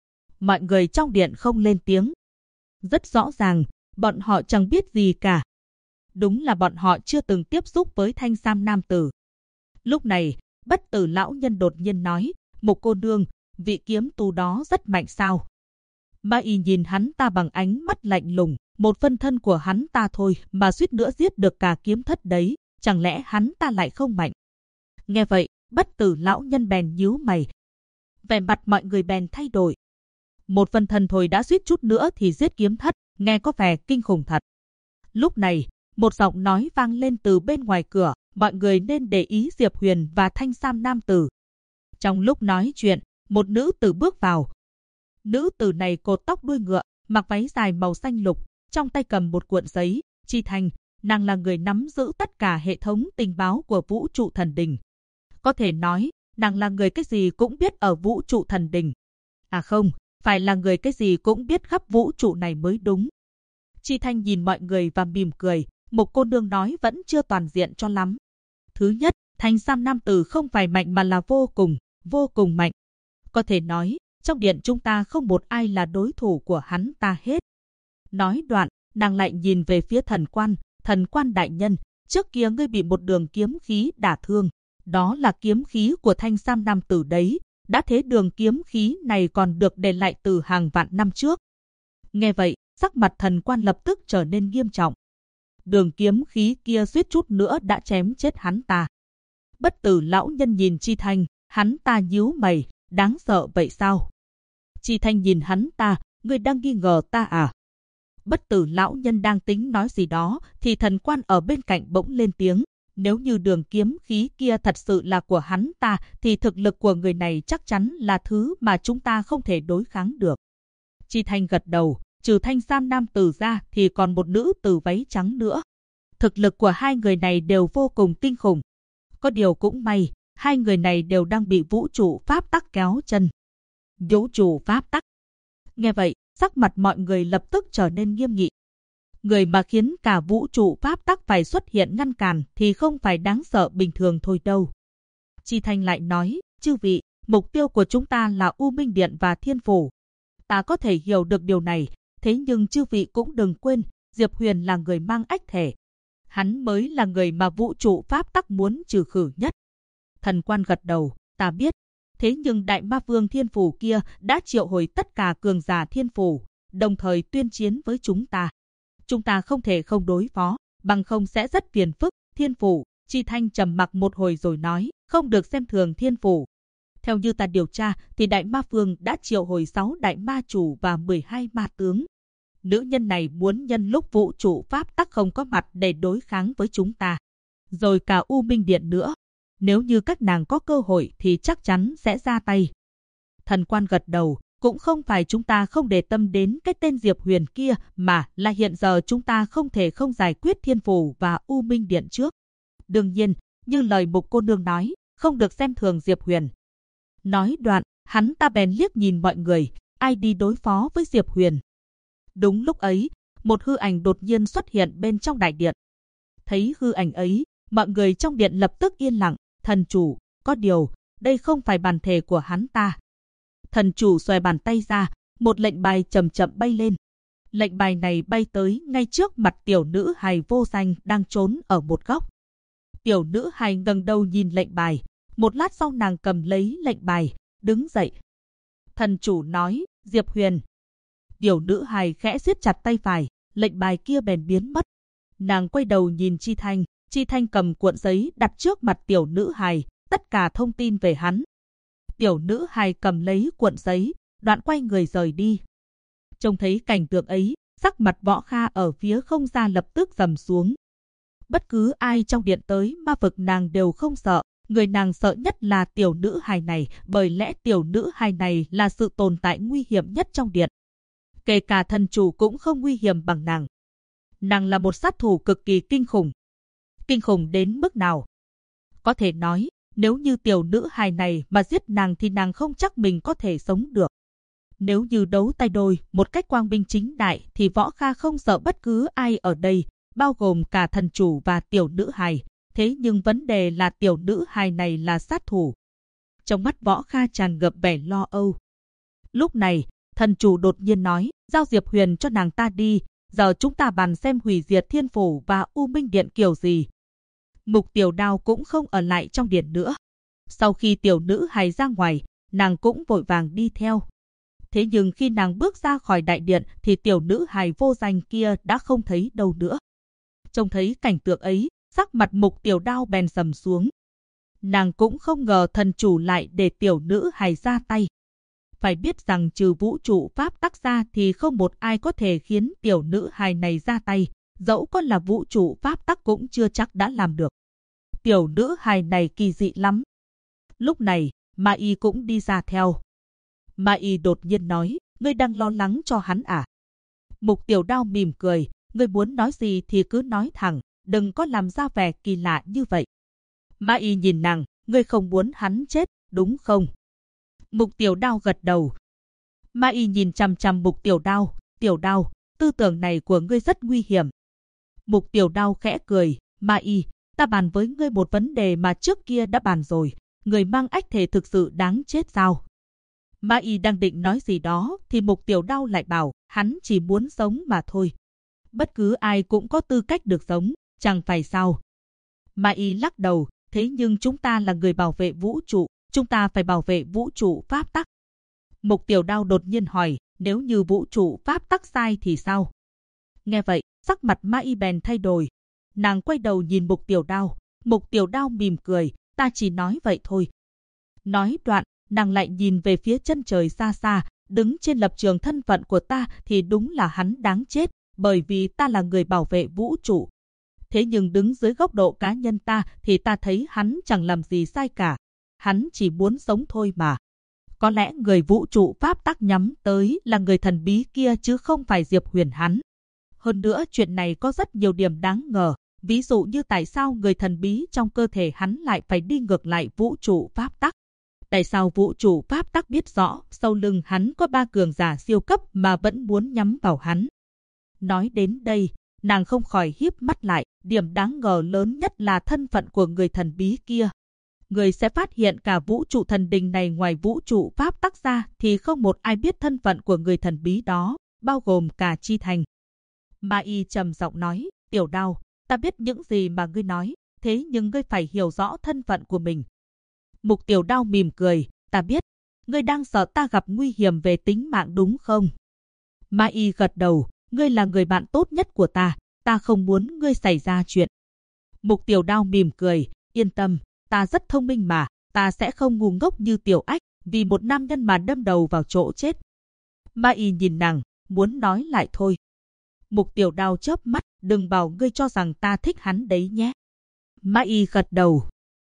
Mọi người trong điện không lên tiếng. Rất rõ ràng, bọn họ chẳng biết gì cả. Đúng là bọn họ chưa từng tiếp xúc với thanh sam nam tử. Lúc này, Bất Tử lão nhân đột nhiên nói, Mục cô nương, vị kiếm tu đó rất mạnh sao? Ma Y nhìn hắn ta bằng ánh mắt lạnh lùng, một phân thân của hắn ta thôi mà suýt nữa giết được cả kiếm thất đấy, chẳng lẽ hắn ta lại không mạnh? Nghe vậy, Bất Tử lão nhân bèn nhíu mày. Vẻ mặt mọi người bèn thay đổi. Một phân thân thôi đã suýt chút nữa thì giết kiếm thất, nghe có vẻ kinh khủng thật. Lúc này, một giọng nói vang lên từ bên ngoài cửa, mọi người nên để ý Diệp Huyền và thanh sam nam tử. Trong lúc nói chuyện, một nữ tử bước vào. Nữ tử này cột tóc đuôi ngựa, mặc váy dài màu xanh lục, trong tay cầm một cuộn giấy. Chi Thanh, nàng là người nắm giữ tất cả hệ thống tình báo của vũ trụ thần đình. Có thể nói, nàng là người cái gì cũng biết ở vũ trụ thần đình. À không, phải là người cái gì cũng biết khắp vũ trụ này mới đúng. Chi Thanh nhìn mọi người và mỉm cười, Mục cô nương nói vẫn chưa toàn diện cho lắm. Thứ nhất, thanh sam nam tử không phải mạnh mà là vô cùng mạnh. Có thể nói, trong điện chúng ta không một ai là đối thủ của hắn ta hết. Nói đoạn, nàng lại nhìn về phía thần quan đại nhân, trước kia ngươi bị một đường kiếm khí đả thương. Đó là kiếm khí của thanh sam nam tử đấy, đã thế đường kiếm khí này còn được để lại từ hàng vạn năm trước. Nghe vậy, sắc mặt thần quan lập tức trở nên nghiêm trọng. Đường kiếm khí kia suýt chút nữa đã chém chết hắn ta. Bất Tử lão nhân nhìn Chi Thanh, hắn ta nhíu mày, đáng sợ vậy sao? Chi Thanh nhìn hắn ta, ngươi đang nghi ngờ ta à? Bất Tử lão nhân đang tính nói gì đó, thì thần quan ở bên cạnh bỗng lên tiếng. Nếu như đường kiếm khí kia thật sự là của hắn ta, thì thực lực của người này chắc chắn là thứ mà chúng ta không thể đối kháng được. Chi Thanh gật đầu, trừ thanh sam nam tử ra thì còn một nữ tử váy trắng nữa. Thực lực của hai người này đều vô cùng kinh khủng. Có điều cũng may, hai người này đều đang bị vũ trụ pháp tắc kéo chân. Vũ trụ pháp tắc. Nghe vậy, sắc mặt mọi người lập tức trở nên nghiêm nghị. Người mà khiến cả vũ trụ pháp tắc phải xuất hiện ngăn cản thì không phải đáng sợ bình thường thôi đâu. Chi Thanh lại nói, chư vị, mục tiêu của chúng ta là U Minh Điện và Thiên Phủ. Ta có thể hiểu được điều này, thế nhưng chư vị cũng đừng quên, Diệp Huyền là người mang ách thể. Hắn mới là người mà vũ trụ pháp tắc muốn trừ khử nhất. Thần quan gật đầu, ta biết. Thế nhưng Đại Ma Vương Thiên Phủ kia đã triệu hồi tất cả cường giả Thiên Phủ, đồng thời tuyên chiến với chúng ta. Chúng ta không thể không đối phó, bằng không sẽ rất phiền phức. Thiên Phủ, Chi Thanh trầm mặc một hồi rồi nói, không được xem thường Thiên Phủ. Theo như ta điều tra thì Đại Ma Vương đã triệu hồi 6 đại ma chủ và 12 ma tướng. Nữ nhân này muốn nhân lúc vũ trụ pháp tắc không có mặt để đối kháng với chúng ta. Rồi cả U Minh Điện nữa. Nếu như các nàng có cơ hội thì chắc chắn sẽ ra tay. Thần quan gật đầu, cũng không phải chúng ta không để tâm đến cái tên Diệp Huyền kia, mà là hiện giờ chúng ta không thể không giải quyết Thiên Phủ và U Minh Điện trước. Đương nhiên, như lời Mục cô nương nói, không được xem thường Diệp Huyền. Nói đoạn, hắn ta bèn liếc nhìn mọi người, ai đi đối phó với Diệp Huyền. Đúng lúc ấy, một hư ảnh đột nhiên xuất hiện bên trong đại điện. Thấy hư ảnh ấy, mọi người trong điện lập tức yên lặng. Thần chủ, có điều, đây không phải bản thể của hắn ta. Thần chủ xòe bàn tay ra, một lệnh bài chậm chậm bay lên. Lệnh bài này bay tới ngay trước mặt tiểu nữ hài vô danh đang trốn ở một góc. Tiểu nữ hài ngẩng đầu nhìn lệnh bài, một lát sau nàng cầm lấy lệnh bài, đứng dậy. Thần chủ nói, Diệp Huyền. Tiểu nữ hài khẽ siết chặt tay phải, lệnh bài kia bèn biến mất. Nàng quay đầu nhìn Chi Thanh. Chi Thanh cầm cuộn giấy đặt trước mặt tiểu nữ hài, tất cả thông tin về hắn. Tiểu nữ hài cầm lấy cuộn giấy, đoạn quay người rời đi. Trông thấy cảnh tượng ấy, sắc mặt Võ Kha ở phía không ra lập tức trầm xuống. Bất cứ ai trong điện tới ma vực nàng đều không sợ, người nàng sợ nhất là tiểu nữ hài này, bởi lẽ tiểu nữ hài này là sự tồn tại nguy hiểm nhất trong điện. Kể cả thần chủ cũng không nguy hiểm bằng nàng. Nàng là một sát thủ cực kỳ kinh khủng. Kinh khủng đến mức nào? Có thể nói, nếu như tiểu nữ hài này mà giết nàng thì nàng không chắc mình có thể sống được. Nếu như đấu tay đôi một cách quang minh chính đại thì Võ Kha không sợ bất cứ ai ở đây, bao gồm cả thần chủ và tiểu nữ hài. Thế nhưng vấn đề là tiểu nữ hài này là sát thủ. Trong mắt Võ Kha tràn ngập vẻ lo âu. Lúc này, thần chủ đột nhiên nói, giao Diệp Huyền cho nàng ta đi, giờ chúng ta bàn xem hủy diệt Thiên Phủ và U Minh Điện kiểu gì. Mục Tiểu Đao cũng không ở lại trong điện nữa. Sau khi tiểu nữ hài ra ngoài, nàng cũng vội vàng đi theo. Thế nhưng khi nàng bước ra khỏi đại điện thì tiểu nữ hài vô danh kia đã không thấy đâu nữa. Trông thấy cảnh tượng ấy, sắc mặt Mục Tiểu Đao bèn sầm xuống. Nàng cũng không ngờ thần chủ lại để tiểu nữ hài ra tay. Phải biết rằng trừ vũ trụ pháp tắc ra thì không một ai có thể khiến tiểu nữ hài này ra tay, dẫu có là vũ trụ pháp tắc cũng chưa chắc đã làm được. Tiểu nữ hài này kỳ dị lắm. Lúc này, Ma Y cũng đi ra theo. Ma Y đột nhiên nói, ngươi đang lo lắng cho hắn à? Mục Tiểu Đao mỉm cười, ngươi muốn nói gì thì cứ nói thẳng, đừng có làm ra vẻ kỳ lạ như vậy. Ma Y nhìn nàng, ngươi không muốn hắn chết, đúng không? Mục Tiểu Đao gật đầu. Ma Y nhìn chằm chằm Mục Tiểu Đao, tư tưởng này của ngươi rất nguy hiểm. Mục Tiểu Đao khẽ cười, Ma Y, ta bàn với ngươi một vấn đề mà trước kia đã bàn rồi, người mang ách thể thực sự đáng chết sao? Ma Y đang định nói gì đó thì Mục Tiểu Đao lại bảo, hắn chỉ muốn sống mà thôi. Bất cứ ai cũng có tư cách được sống, chẳng phải sao? Ma Y lắc đầu, thế nhưng chúng ta là người bảo vệ vũ trụ, chúng ta phải bảo vệ vũ trụ pháp tắc. Mục Tiểu Đao đột nhiên hỏi, nếu như vũ trụ pháp tắc sai thì sao? Nghe vậy, sắc mặt Ma Y bèn thay đổi. Nàng quay đầu nhìn Mục Tiểu Đao mỉm cười, ta chỉ nói vậy thôi. Nói đoạn, nàng lại nhìn về phía chân trời xa xa, đứng trên lập trường thân phận của ta thì đúng là hắn đáng chết, bởi vì ta là người bảo vệ vũ trụ. Thế nhưng đứng dưới góc độ cá nhân ta thì ta thấy hắn chẳng làm gì sai cả. Hắn chỉ muốn sống thôi mà. Có lẽ người vũ trụ pháp tắc nhắm tới là người thần bí kia chứ không phải Diệp Huyền hắn. Hơn nữa chuyện này có rất nhiều điểm đáng ngờ. Ví dụ như tại sao người thần bí trong cơ thể hắn lại phải đi ngược lại vũ trụ pháp tắc. Tại sao vũ trụ pháp tắc biết rõ sau lưng hắn có 3 cường giả siêu cấp mà vẫn muốn nhắm vào hắn. Nói đến đây, nàng không khỏi híp mắt lại, điểm đáng ngờ lớn nhất là thân phận của người thần bí kia. Người sẽ phát hiện cả vũ trụ thần đình này ngoài vũ trụ pháp tắc ra thì không một ai biết thân phận của người thần bí đó, bao gồm cả Chi Thành. Ma Y trầm giọng nói, Tiểu Đao, ta biết những gì mà ngươi nói, thế nhưng ngươi phải hiểu rõ thân phận của mình. Mục Tiểu Đao mỉm cười, ta biết, ngươi đang sợ ta gặp nguy hiểm về tính mạng đúng không? Ma Y gật đầu, ngươi là người bạn tốt nhất của ta không muốn ngươi xảy ra chuyện. Mục Tiểu Đao mỉm cười, yên tâm, ta rất thông minh mà, ta sẽ không ngu ngốc như Tiểu Ách, vì một nam nhân mà đâm đầu vào chỗ chết. Ma Y nhìn nàng, muốn nói lại thôi. Mục Tiểu Đao chớp mắt, đừng bảo ngươi cho rằng ta thích hắn đấy nhé. Ma Y gật đầu.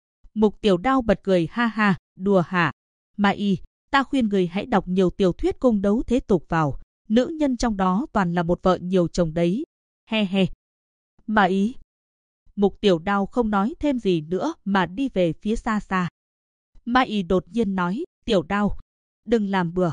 Mục Tiểu Đao bật cười ha ha, đùa hả? Ma Y, ta khuyên người hãy đọc nhiều tiểu thuyết cung đấu thế tục vào, nữ nhân trong đó toàn là một vợ nhiều chồng đấy. He he. Ma Y. Mục Tiểu Đao không nói thêm gì nữa mà đi về phía xa xa. Ma Y đột nhiên nói, Tiểu Đao, đừng làm bừa.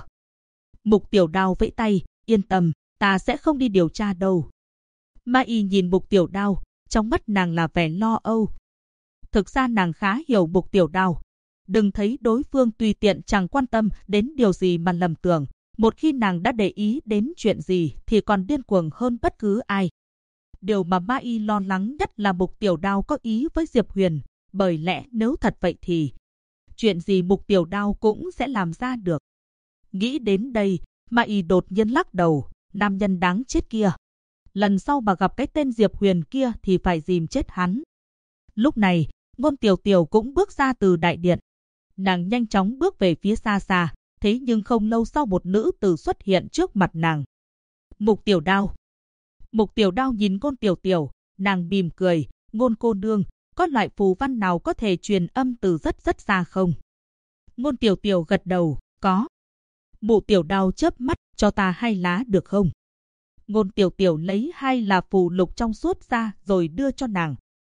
Mục Tiểu Đao vẫy tay, yên tâm, ta sẽ không đi điều tra đâu. Ma Y nhìn Mục Tiểu Đao, trong mắt nàng là vẻ lo âu. Thực ra nàng khá hiểu Mục Tiểu Đao. Đừng thấy đối phương tùy tiện chẳng quan tâm đến điều gì mà lầm tưởng. Một khi nàng đã để ý đến chuyện gì thì còn điên cuồng hơn bất cứ ai. Điều mà Ma Y lo lắng nhất là Mục Tiểu Đao có ý với Diệp Huyền. Bởi lẽ nếu thật vậy thì chuyện gì Mục Tiểu Đao cũng sẽ làm ra được. Nghĩ đến đây, Ma Y đột nhiên lắc đầu. Nam nhân đáng chết kia. Lần sau mà gặp cái tên Diệp Huyền kia thì phải dìm chết hắn. Lúc này, Ngôn Tiểu Tiểu cũng bước ra từ đại điện. Nàng nhanh chóng bước về phía xa xa, thế nhưng không lâu sau một nữ tử xuất hiện trước mặt nàng. Mục Tiểu Đao. Mục Tiểu Đao nhìn Ngôn Tiểu Tiểu, nàng mỉm cười, Ngôn cô nương, có loại phù văn nào có thể truyền âm từ rất rất xa không? Ngôn Tiểu Tiểu gật đầu, có. Mục Tiểu Đao chớp mắt, cho ta 2 lá được không? Ngôn Tiểu Tiểu lấy 2 là phù lục trong suốt ra rồi đưa cho nàng.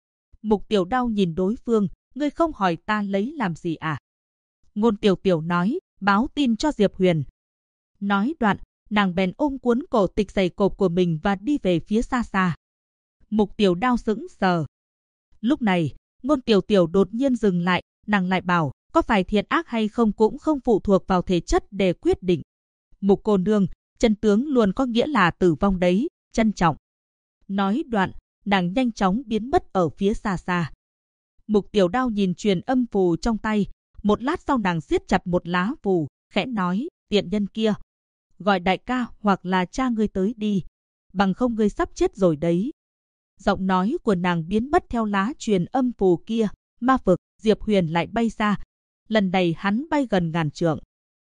Mục Tiểu Đao nhìn đối phương, ngươi không hỏi ta lấy làm gì à? Ngôn Tiểu Tiểu nói, báo tin cho Diệp Huyền. Nói đoạn, nàng bèn ôm cuốn cổ tịch dày cộp của mình và đi về phía xa xa. Mục Tiểu Đao sững sờ. Lúc này, Ngôn Tiểu Tiểu đột nhiên dừng lại, nàng lại bảo, có phải thiện ác hay không cũng không phụ thuộc vào thể chất để quyết định. Mục cô nương, chân tướng luôn có nghĩa là tử vong đấy, trân trọng. Nói đoạn, nàng nhanh chóng biến mất ở phía xa xa. Mục Tiểu Đao nhìn truyền âm phù trong tay, Một lát sau nàng siết chặt một lá phù, khẽ nói, tiện nhân kia, gọi đại ca hoặc là cha ngươi tới đi, bằng không ngươi sắp chết rồi đấy. Giọng nói của nàng biến mất theo lá truyền âm phù kia, ma vực, Diệp Huyền lại bay ra. Lần này hắn bay gần ngàn trượng.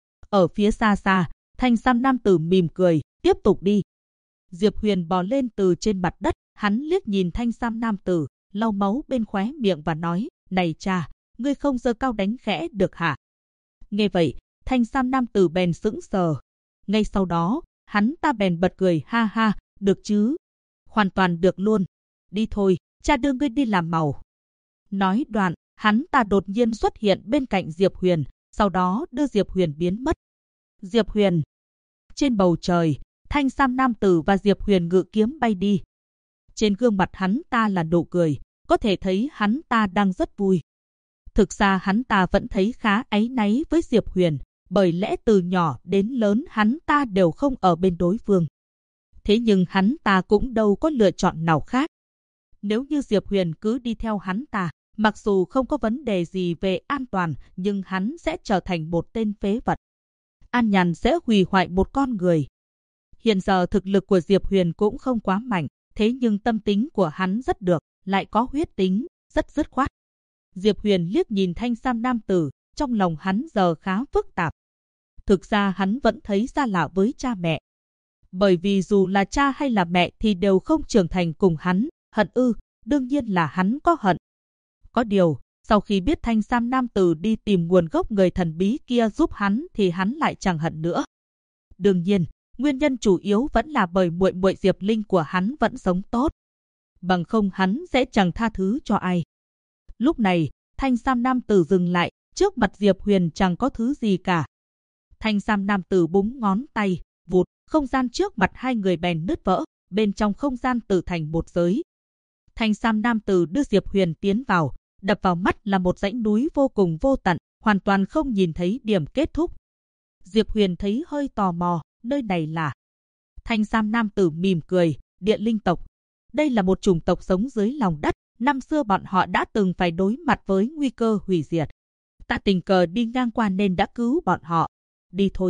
Ở phía xa xa, thanh sam nam tử mỉm cười, tiếp tục đi. Diệp Huyền bò lên từ trên mặt đất, hắn liếc nhìn thanh sam nam tử, lau máu bên khóe miệng và nói, này cha, ngươi không giơ cao đánh khẽ được hả? Nghe vậy, thanh sam nam tử bèn sững sờ. Ngay sau đó, hắn ta bèn bật cười ha ha, được chứ? Hoàn toàn được luôn. Đi thôi, cha đưa ngươi đi làm màu. Nói đoạn, hắn ta đột nhiên xuất hiện bên cạnh Diệp Huyền, sau đó đưa Diệp Huyền biến mất. Diệp Huyền. Trên bầu trời, thanh sam nam tử và Diệp Huyền ngự kiếm bay đi. Trên gương mặt hắn ta là nụ cười, có thể thấy hắn ta đang rất vui. Thực ra hắn ta vẫn thấy khá áy náy với Diệp Huyền, bởi lẽ từ nhỏ đến lớn hắn ta đều không ở bên đối phương. Thế nhưng hắn ta cũng đâu có lựa chọn nào khác. Nếu như Diệp Huyền cứ đi theo hắn ta, mặc dù không có vấn đề gì về an toàn, nhưng hắn sẽ trở thành một tên phế vật. An nhàn sẽ hủy hoại một con người. Hiện giờ thực lực của Diệp Huyền cũng không quá mạnh, thế nhưng tâm tính của hắn rất được, lại có huyết tính, rất dứt khoát. Diệp Huyền liếc nhìn thanh sam nam tử, trong lòng hắn giờ khá phức tạp. Thực ra hắn vẫn thấy xa lạ với cha mẹ. Bởi vì dù là cha hay là mẹ thì đều không trưởng thành cùng hắn, hận ư, đương nhiên là hắn có hận. Có điều, sau khi biết thanh sam nam tử đi tìm nguồn gốc người thần bí kia giúp hắn thì hắn lại chẳng hận nữa. Đương nhiên, nguyên nhân chủ yếu vẫn là bởi muội muội Diệp Linh của hắn vẫn sống tốt. Bằng không hắn sẽ chẳng tha thứ cho ai. Lúc này, thanh sam nam tử dừng lại, trước mặt Diệp Huyền chẳng có thứ gì cả. Thanh sam nam tử búng ngón tay, vụt, không gian trước mặt hai người bèn nứt vỡ, bên trong không gian tự thành một giới. Thanh sam nam tử đưa Diệp Huyền tiến vào, đập vào mắt là một dãy núi vô cùng vô tận, hoàn toàn không nhìn thấy điểm kết thúc. Diệp Huyền thấy hơi tò mò, nơi này là... Thanh sam nam tử mỉm cười, Địa Linh tộc. Đây là một chủng tộc sống dưới lòng đất, năm xưa bọn họ đã từng phải đối mặt với nguy cơ hủy diệt. Ta tình cờ đi ngang qua nên đã cứu bọn họ. Đi thôi.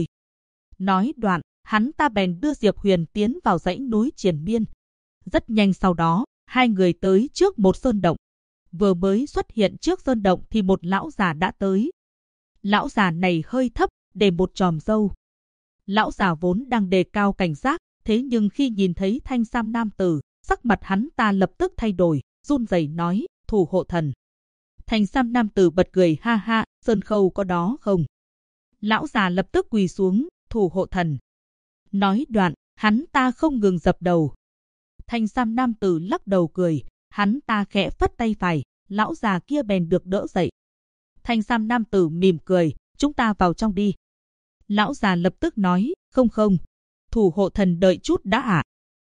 Nói đoạn, hắn ta bèn đưa Diệp Huyền tiến vào dãy núi triền miên. Rất nhanh sau đó, hai người tới trước một sơn động. Vừa mới xuất hiện trước sơn động thì một lão già đã tới. Lão già này hơi thấp, để một chòm râu. Lão già vốn đang đề cao cảnh giác, thế nhưng khi nhìn thấy thanh sam nam tử, sắc mặt hắn ta lập tức thay đổi, run rẩy nói, thủ hộ thần. Thanh sam nam tử bật cười ha ha, Sơn Khâu có đó không? Lão già lập tức quỳ xuống, thủ hộ thần. Nói đoạn, hắn ta không ngừng dập đầu. Thanh sam nam tử lắc đầu cười, hắn ta khẽ phất tay phải, lão già kia bèn được đỡ dậy. Thanh sam nam tử mỉm cười, chúng ta vào trong đi. Lão già lập tức nói, không không, thủ hộ thần đợi chút đã ạ.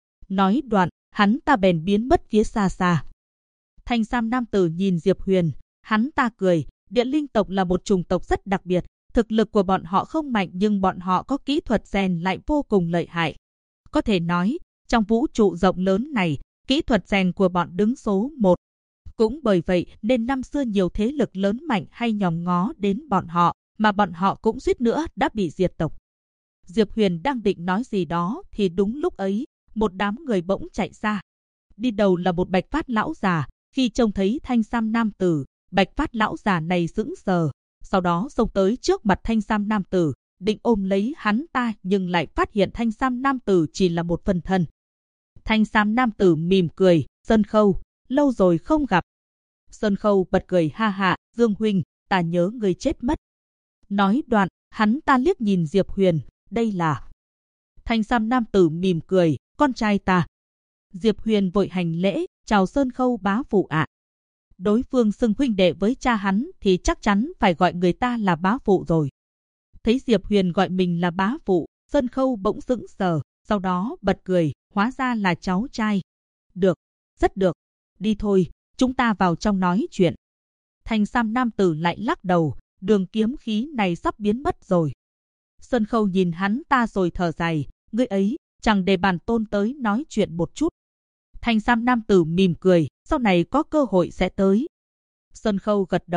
Nói đoạn, hắn ta bèn biến mất phía xa xa. Thanh sam nam tử nhìn Diệp Huyền, hắn ta cười, Địa Linh tộc là một chủng tộc rất đặc biệt, thực lực của bọn họ không mạnh nhưng bọn họ có kỹ thuật rèn lại vô cùng lợi hại. Có thể nói, trong vũ trụ rộng lớn này, kỹ thuật rèn của bọn đứng số 1. Cũng bởi vậy nên năm xưa nhiều thế lực lớn mạnh hay nhòm ngó đến bọn họ, mà bọn họ cũng suýt nữa đã bị diệt tộc. Diệp Huyền đang định nói gì đó thì đúng lúc ấy, một đám người bỗng chạy ra. Đi đầu là một Bạch Phát lão già, khi trông thấy thanh sam nam tử, Bạch Phát lão già này sững sờ, sau đó xông tới trước mặt thanh sam nam tử, định ôm lấy hắn ta nhưng lại phát hiện thanh sam nam tử chỉ là một phần thân. Thanh sam nam tử mỉm cười, Sơn Khâu, lâu rồi không gặp. Sơn Khâu bật cười ha ha, Dương huynh, ta nhớ người chết mất. Nói đoạn, hắn ta liếc nhìn Diệp Huyền, đây là... Thanh sam nam tử mỉm cười, con trai ta. Diệp Huyền vội hành lễ, chào Sơn Khâu bá phụ ạ. Đối phương xưng huynh đệ với cha hắn thì chắc chắn phải gọi người ta là bá phụ rồi. Thấy Diệp Huyền gọi mình là bá phụ, Sơn Khâu bỗng sững sờ, sau đó bật cười, hóa ra là cháu trai. Được, rất được, đi thôi, chúng ta vào trong nói chuyện. Thanh sam nam tử lại lắc đầu, đường kiếm khí này sắp biến mất rồi. Sơn Khâu nhìn hắn ta rồi thở dài, ngươi ấy, chẳng để bản tôn tới nói chuyện một chút. Thanh sam nam tử mỉm cười, sau này có cơ hội sẽ tới. Sơn Khâu gật đầu,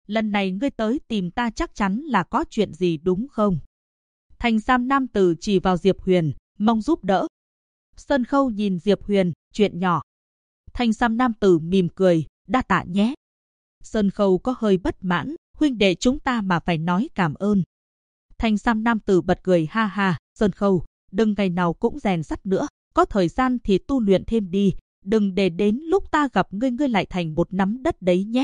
lần này ngươi tới tìm ta chắc chắn là có chuyện gì đúng không? Thanh sam nam tử chỉ vào Diệp Huyền, mong giúp đỡ. Sơn Khâu nhìn Diệp Huyền, chuyện nhỏ. Thanh sam nam tử mỉm cười, đa tạ nhé. Sơn Khâu có hơi bất mãn, huynh đệ chúng ta mà phải nói cảm ơn. Thanh sam nam tử bật cười ha ha, Sơn Khâu, đừng ngày nào cũng rèn sắt nữa, có thời gian thì tu luyện thêm đi, đừng để đến lúc ta gặp ngươi ngươi lại thành một nắm đất đấy nhé.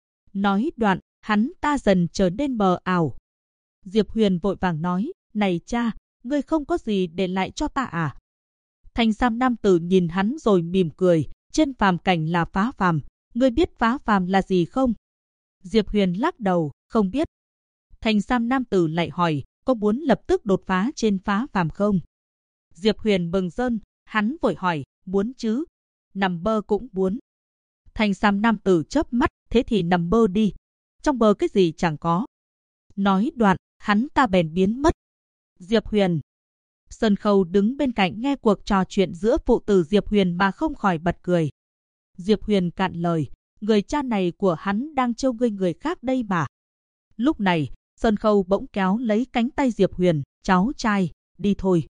Nói đoạn, hắn ta dần trở nên mờ ảo. Diệp Huyền vội vàng nói, này cha, ngươi không có gì để lại cho ta à? Thanh sam nam tử nhìn hắn rồi mỉm cười, trên phàm cảnh là phá phàm, ngươi biết phá phàm là gì không? Diệp Huyền lắc đầu, không biết. Thanh sam nam tử lại hỏi, có muốn lập tức đột phá trên phá phàm không? Diệp Huyền mừng rơn, hắn vội hỏi, muốn chứ? Nằm mơ cũng muốn. Thanh sam nam tử chớp mắt, thế thì nằm mơ đi. Trong mơ cái gì chẳng có. Nói đoạn, hắn ta bèn biến mất. Diệp Huyền. Sơn Khâu đứng bên cạnh nghe cuộc trò chuyện giữa phụ tử Diệp Huyền mà không khỏi bật cười. Diệp Huyền cạn lời, người cha này của hắn đang trêu ngươi người khác đây mà. Lúc này, Sơn Khâu bỗng kéo lấy cánh tay Diệp Huyền, cháu trai, đi thôi.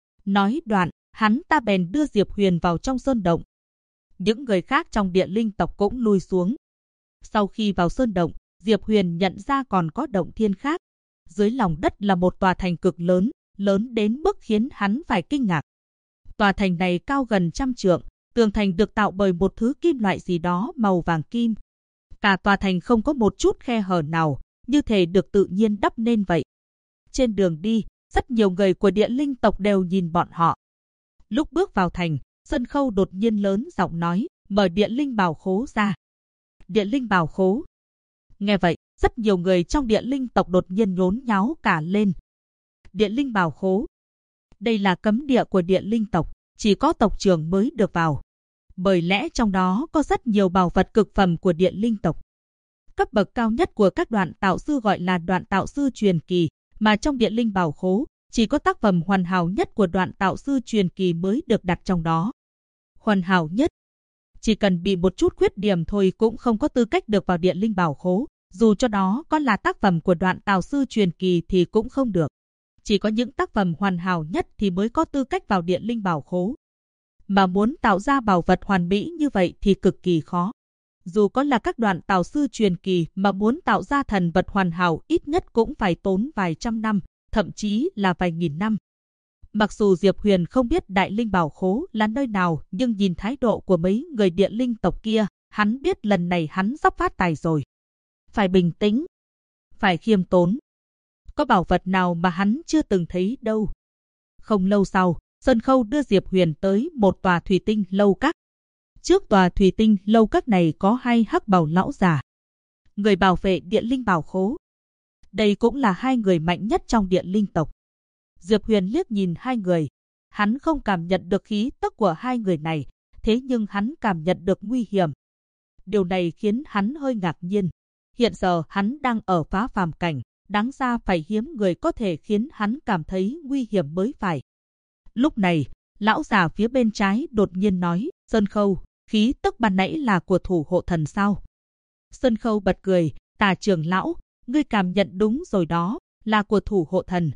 Nói đoạn, hắn ta bèn đưa Diệp Huyền vào trong sơn động. Những người khác trong Địa Linh tộc cũng lui xuống. Sau khi vào sơn động, Diệp Huyền nhận ra còn có động thiên khác. Dưới lòng đất là một tòa thành cực lớn, lớn đến mức khiến hắn phải kinh ngạc. Tòa thành này cao gần 100 trượng, tường thành được tạo bởi một thứ kim loại gì đó màu vàng kim. Cả tòa thành không có một chút khe hở nào, như thể được tự nhiên đắp nên vậy. Trên đường đi, rất nhiều người của Địa Linh tộc đều nhìn bọn họ. Lúc bước vào thành, Sơn Khâu đột nhiên lớn giọng nói, mở Địa Linh bảo khố ra. Địa Linh bảo khố. Nghe vậy, rất nhiều người trong Địa Linh tộc đột nhiên nhốn nháo cả lên. Địa Linh bảo khố. Đây là cấm địa của Địa Linh tộc, chỉ có tộc trưởng mới được vào. Bởi lẽ trong đó có rất nhiều bảo vật cực phẩm của Địa Linh tộc. Cấp bậc cao nhất của các đoạn tạo sư gọi là đoạn tạo sư truyền kỳ, mà trong Địa Linh bảo khố, chỉ có tác phẩm hoàn hảo nhất của đoạn tạo sư truyền kỳ mới được đặt trong đó. Hoàn hảo nhất. Chỉ cần bị một chút khuyết điểm thôi cũng không có tư cách được vào Địa Linh bảo khố, dù cho đó có là tác phẩm của đoạn tạo sư truyền kỳ thì cũng không được. Chỉ có những tác phẩm hoàn hảo nhất thì mới có tư cách vào Địa Linh bảo khố. Mà muốn tạo ra bảo vật hoàn mỹ như vậy thì cực kỳ khó. Dù có là các đoạn tạo sư truyền kỳ mà muốn tạo ra thần vật hoàn hảo ít nhất cũng phải tốn vài trăm năm, thậm chí là vài nghìn năm. Mặc dù Diệp Huyền không biết Đại Linh bảo khố là nơi nào, nhưng nhìn thái độ của mấy người Địa Linh tộc kia, hắn biết lần này hắn sắp phát tài rồi. Phải bình tĩnh, phải khiêm tốn. Có bảo vật nào mà hắn chưa từng thấy đâu. Không lâu sau, Sơn Khâu đưa Diệp Huyền tới một tòa thủy tinh lâu các. Trước tòa thủy tinh lâu các này có hai hắc bào lão già, người bảo vệ Địa Linh bảo khố. Đây cũng là hai người mạnh nhất trong Địa Linh tộc. Diệp Huyền liếc nhìn hai người. Hắn không cảm nhận được khí tức của hai người này, thế nhưng hắn cảm nhận được nguy hiểm. Điều này khiến hắn hơi ngạc nhiên. Hiện giờ hắn đang ở phá phàm cảnh, đáng ra phải hiếm người có thể khiến hắn cảm thấy nguy hiểm mới phải. Lúc này, lão già phía bên trái đột nhiên nói, Sơn Khâu, khí tức ban nãy là của thủ hộ thần sao? Sơn Khâu bật cười, Tà trưởng lão, ngươi cảm nhận đúng rồi đó, là của thủ hộ thần.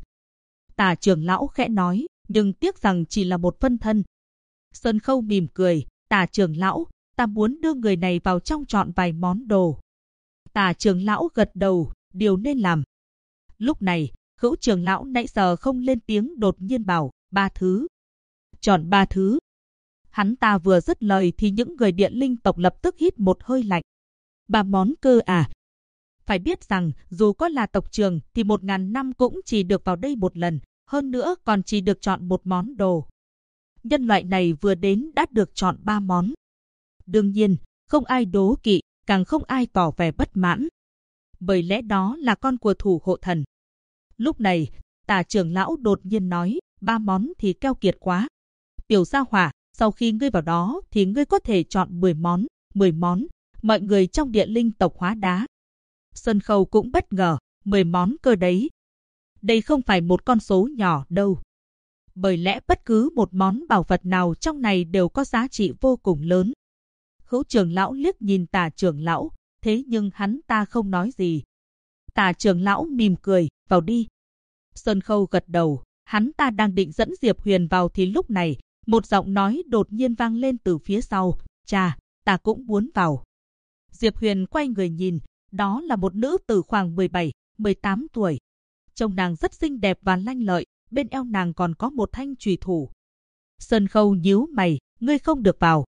Tà trưởng lão khẽ nói, nhưng tiếc rằng chỉ là một phân thân. Sơn Khâu mỉm cười, Tà trưởng lão, ta muốn đưa người này vào trong chọn vài món đồ. Tà trưởng lão gật đầu, điều nên làm. Lúc này, Hữu trưởng lão nãy giờ không lên tiếng đột nhiên bảo, 3 thứ. Chọn 3 thứ. Hắn ta vừa dứt lời thì những người Địa Linh tộc lập tức hít một hơi lạnh. 3 món cơ à? Phải biết rằng, dù có là tộc trưởng thì 1000 năm cũng chỉ được vào đây một lần, hơn nữa còn chỉ được chọn một món đồ. Nhân loại này vừa đến đã được chọn 3 món. Đương nhiên, không ai đố kỵ, càng không ai tỏ vẻ bất mãn. Bởi lẽ đó là con của thủ hộ thần. Lúc này, Tà trưởng lão đột nhiên nói, 3 món thì keo kiệt quá. Tiểu gia hỏa, sau khi ngươi vào đó thì ngươi có thể chọn 10 món, 10 món. Mọi người trong Địa Linh tộc hóa đá. Sơn Khâu cũng bất ngờ, 10 món cơ đấy. Đây không phải một con số nhỏ đâu. Bởi lẽ bất cứ một món bảo vật nào trong này đều có giá trị vô cùng lớn. Hữu trưởng lão liếc nhìn Tà trưởng lão, thế nhưng hắn ta không nói gì. Tả trưởng lão mỉm cười, vào đi. Sơn Khâu gật đầu, hắn ta đang định dẫn Diệp Huyền vào thì lúc này, một giọng nói đột nhiên vang lên từ phía sau, "Cha, ta cũng muốn vào." Diệp Huyền quay người nhìn, đó là một nữ tử khoảng 17, 18 tuổi. Trông nàng rất xinh đẹp và lanh lợi, bên eo nàng còn có một thanh chùy thủ. Sơn Khâu nhíu mày, "Ngươi không được vào."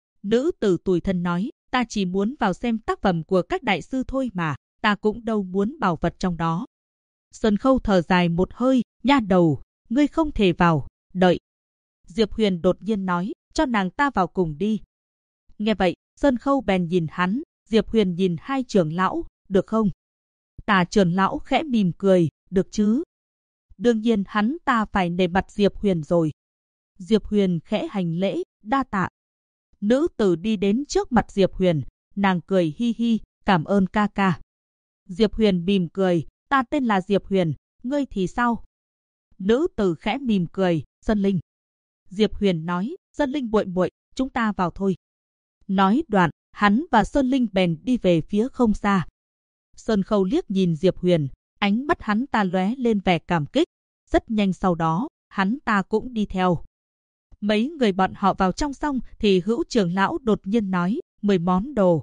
Nữ tử tủi thân nói, "Ta chỉ muốn vào xem tác phẩm của các đại sư thôi mà, ta cũng đâu muốn bảo vật trong đó." Sơn Khâu thở dài một hơi, "Nha đầu, ngươi không thể vào, đợi." Diệp Huyền đột nhiên nói, "Cho nàng ta vào cùng đi." Nghe vậy, Sơn Khâu bèn nhìn hắn, Diệp Huyền nhìn hai trưởng lão, "Được không?" Tả trưởng lão khẽ mỉm cười, "Được chứ." Đương nhiên hắn ta phải nể mặt Diệp Huyền rồi. Diệp Huyền khẽ hành lễ, "Đa tạ." Nữ tử đi đến trước mặt Diệp Huyền, nàng cười hi hi, "Cảm ơn ca ca." Diệp Huyền mỉm cười, "Ta tên là Diệp Huyền, ngươi thì sao?" Nữ tử khẽ mỉm cười, "Sơn Linh." Diệp Huyền nói, "Sơn Linh muội muội, chúng ta vào thôi." Nói đoạn, hắn và Sơn Linh bèn đi về phía không xa. Sơn Khâu liếc nhìn Diệp Huyền, ánh mắt hắn ta lóe lên vẻ cảm kích. Rất nhanh sau đó, hắn ta cũng đi theo. Mấy người bọn họ vào trong xong thì Hữu trưởng lão đột nhiên nói, 10 món đồ.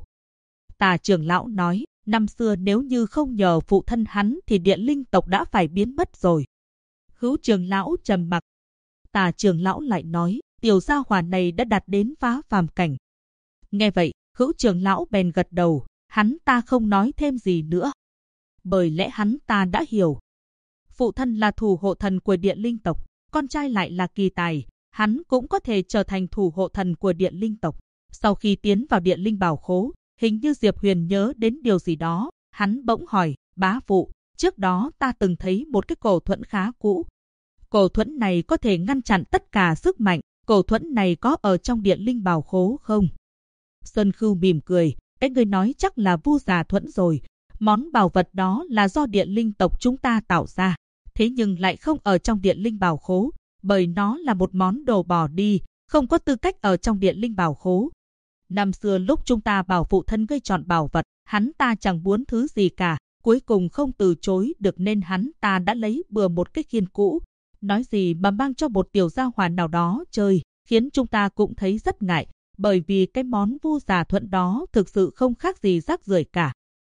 Tả trưởng lão nói, năm xưa nếu như không nhờ phụ thân hắn thì Điện Linh tộc đã phải biến mất rồi. Hữu trưởng lão trầm mặc. Tả trưởng lão lại nói, tiểu gia hỏa này đã đạt đến phá phàm cảnh. Nghe vậy, Hữu trưởng lão bèn gật đầu, hắn ta không nói thêm gì nữa. Bởi lẽ hắn ta đã hiểu. Phụ thân là thủ hộ thần của Điện Linh tộc, con trai lại là kỳ tài, hắn cũng có thể trở thành thủ hộ thần của Điện Linh tộc. Sau khi tiến vào Điện Linh bảo khố, hình như Diệp Huyền nhớ đến điều gì đó, hắn bỗng hỏi, bá phụ, trước đó ta từng thấy một cái cổ thuẫn khá cũ. Cổ thuẫn này có thể ngăn chặn tất cả sức mạnh, cổ thuẫn này có ở trong Điện Linh bảo khố không? Sơn Khưu mỉm cười, cái người nói chắc là Vu Giả thuẫn rồi, món bảo vật đó là do Điện Linh tộc chúng ta tạo ra, thế nhưng lại không ở trong Điện Linh bảo khố, bởi nó là một món đồ bỏ đi, không có tư cách ở trong Điện Linh bảo khố. Năm xưa lúc chúng ta bảo phụ thân gây chọn bảo vật, hắn ta chẳng muốn thứ gì cả, cuối cùng không từ chối được nên hắn ta đã lấy bừa một cái khiên cũ. Nói gì mà mang cho một tiểu gia hỏa nào đó chơi, khiến chúng ta cũng thấy rất ngại, bởi vì cái món Vu Giả thuẫn đó thực sự không khác gì rác rưởi cả.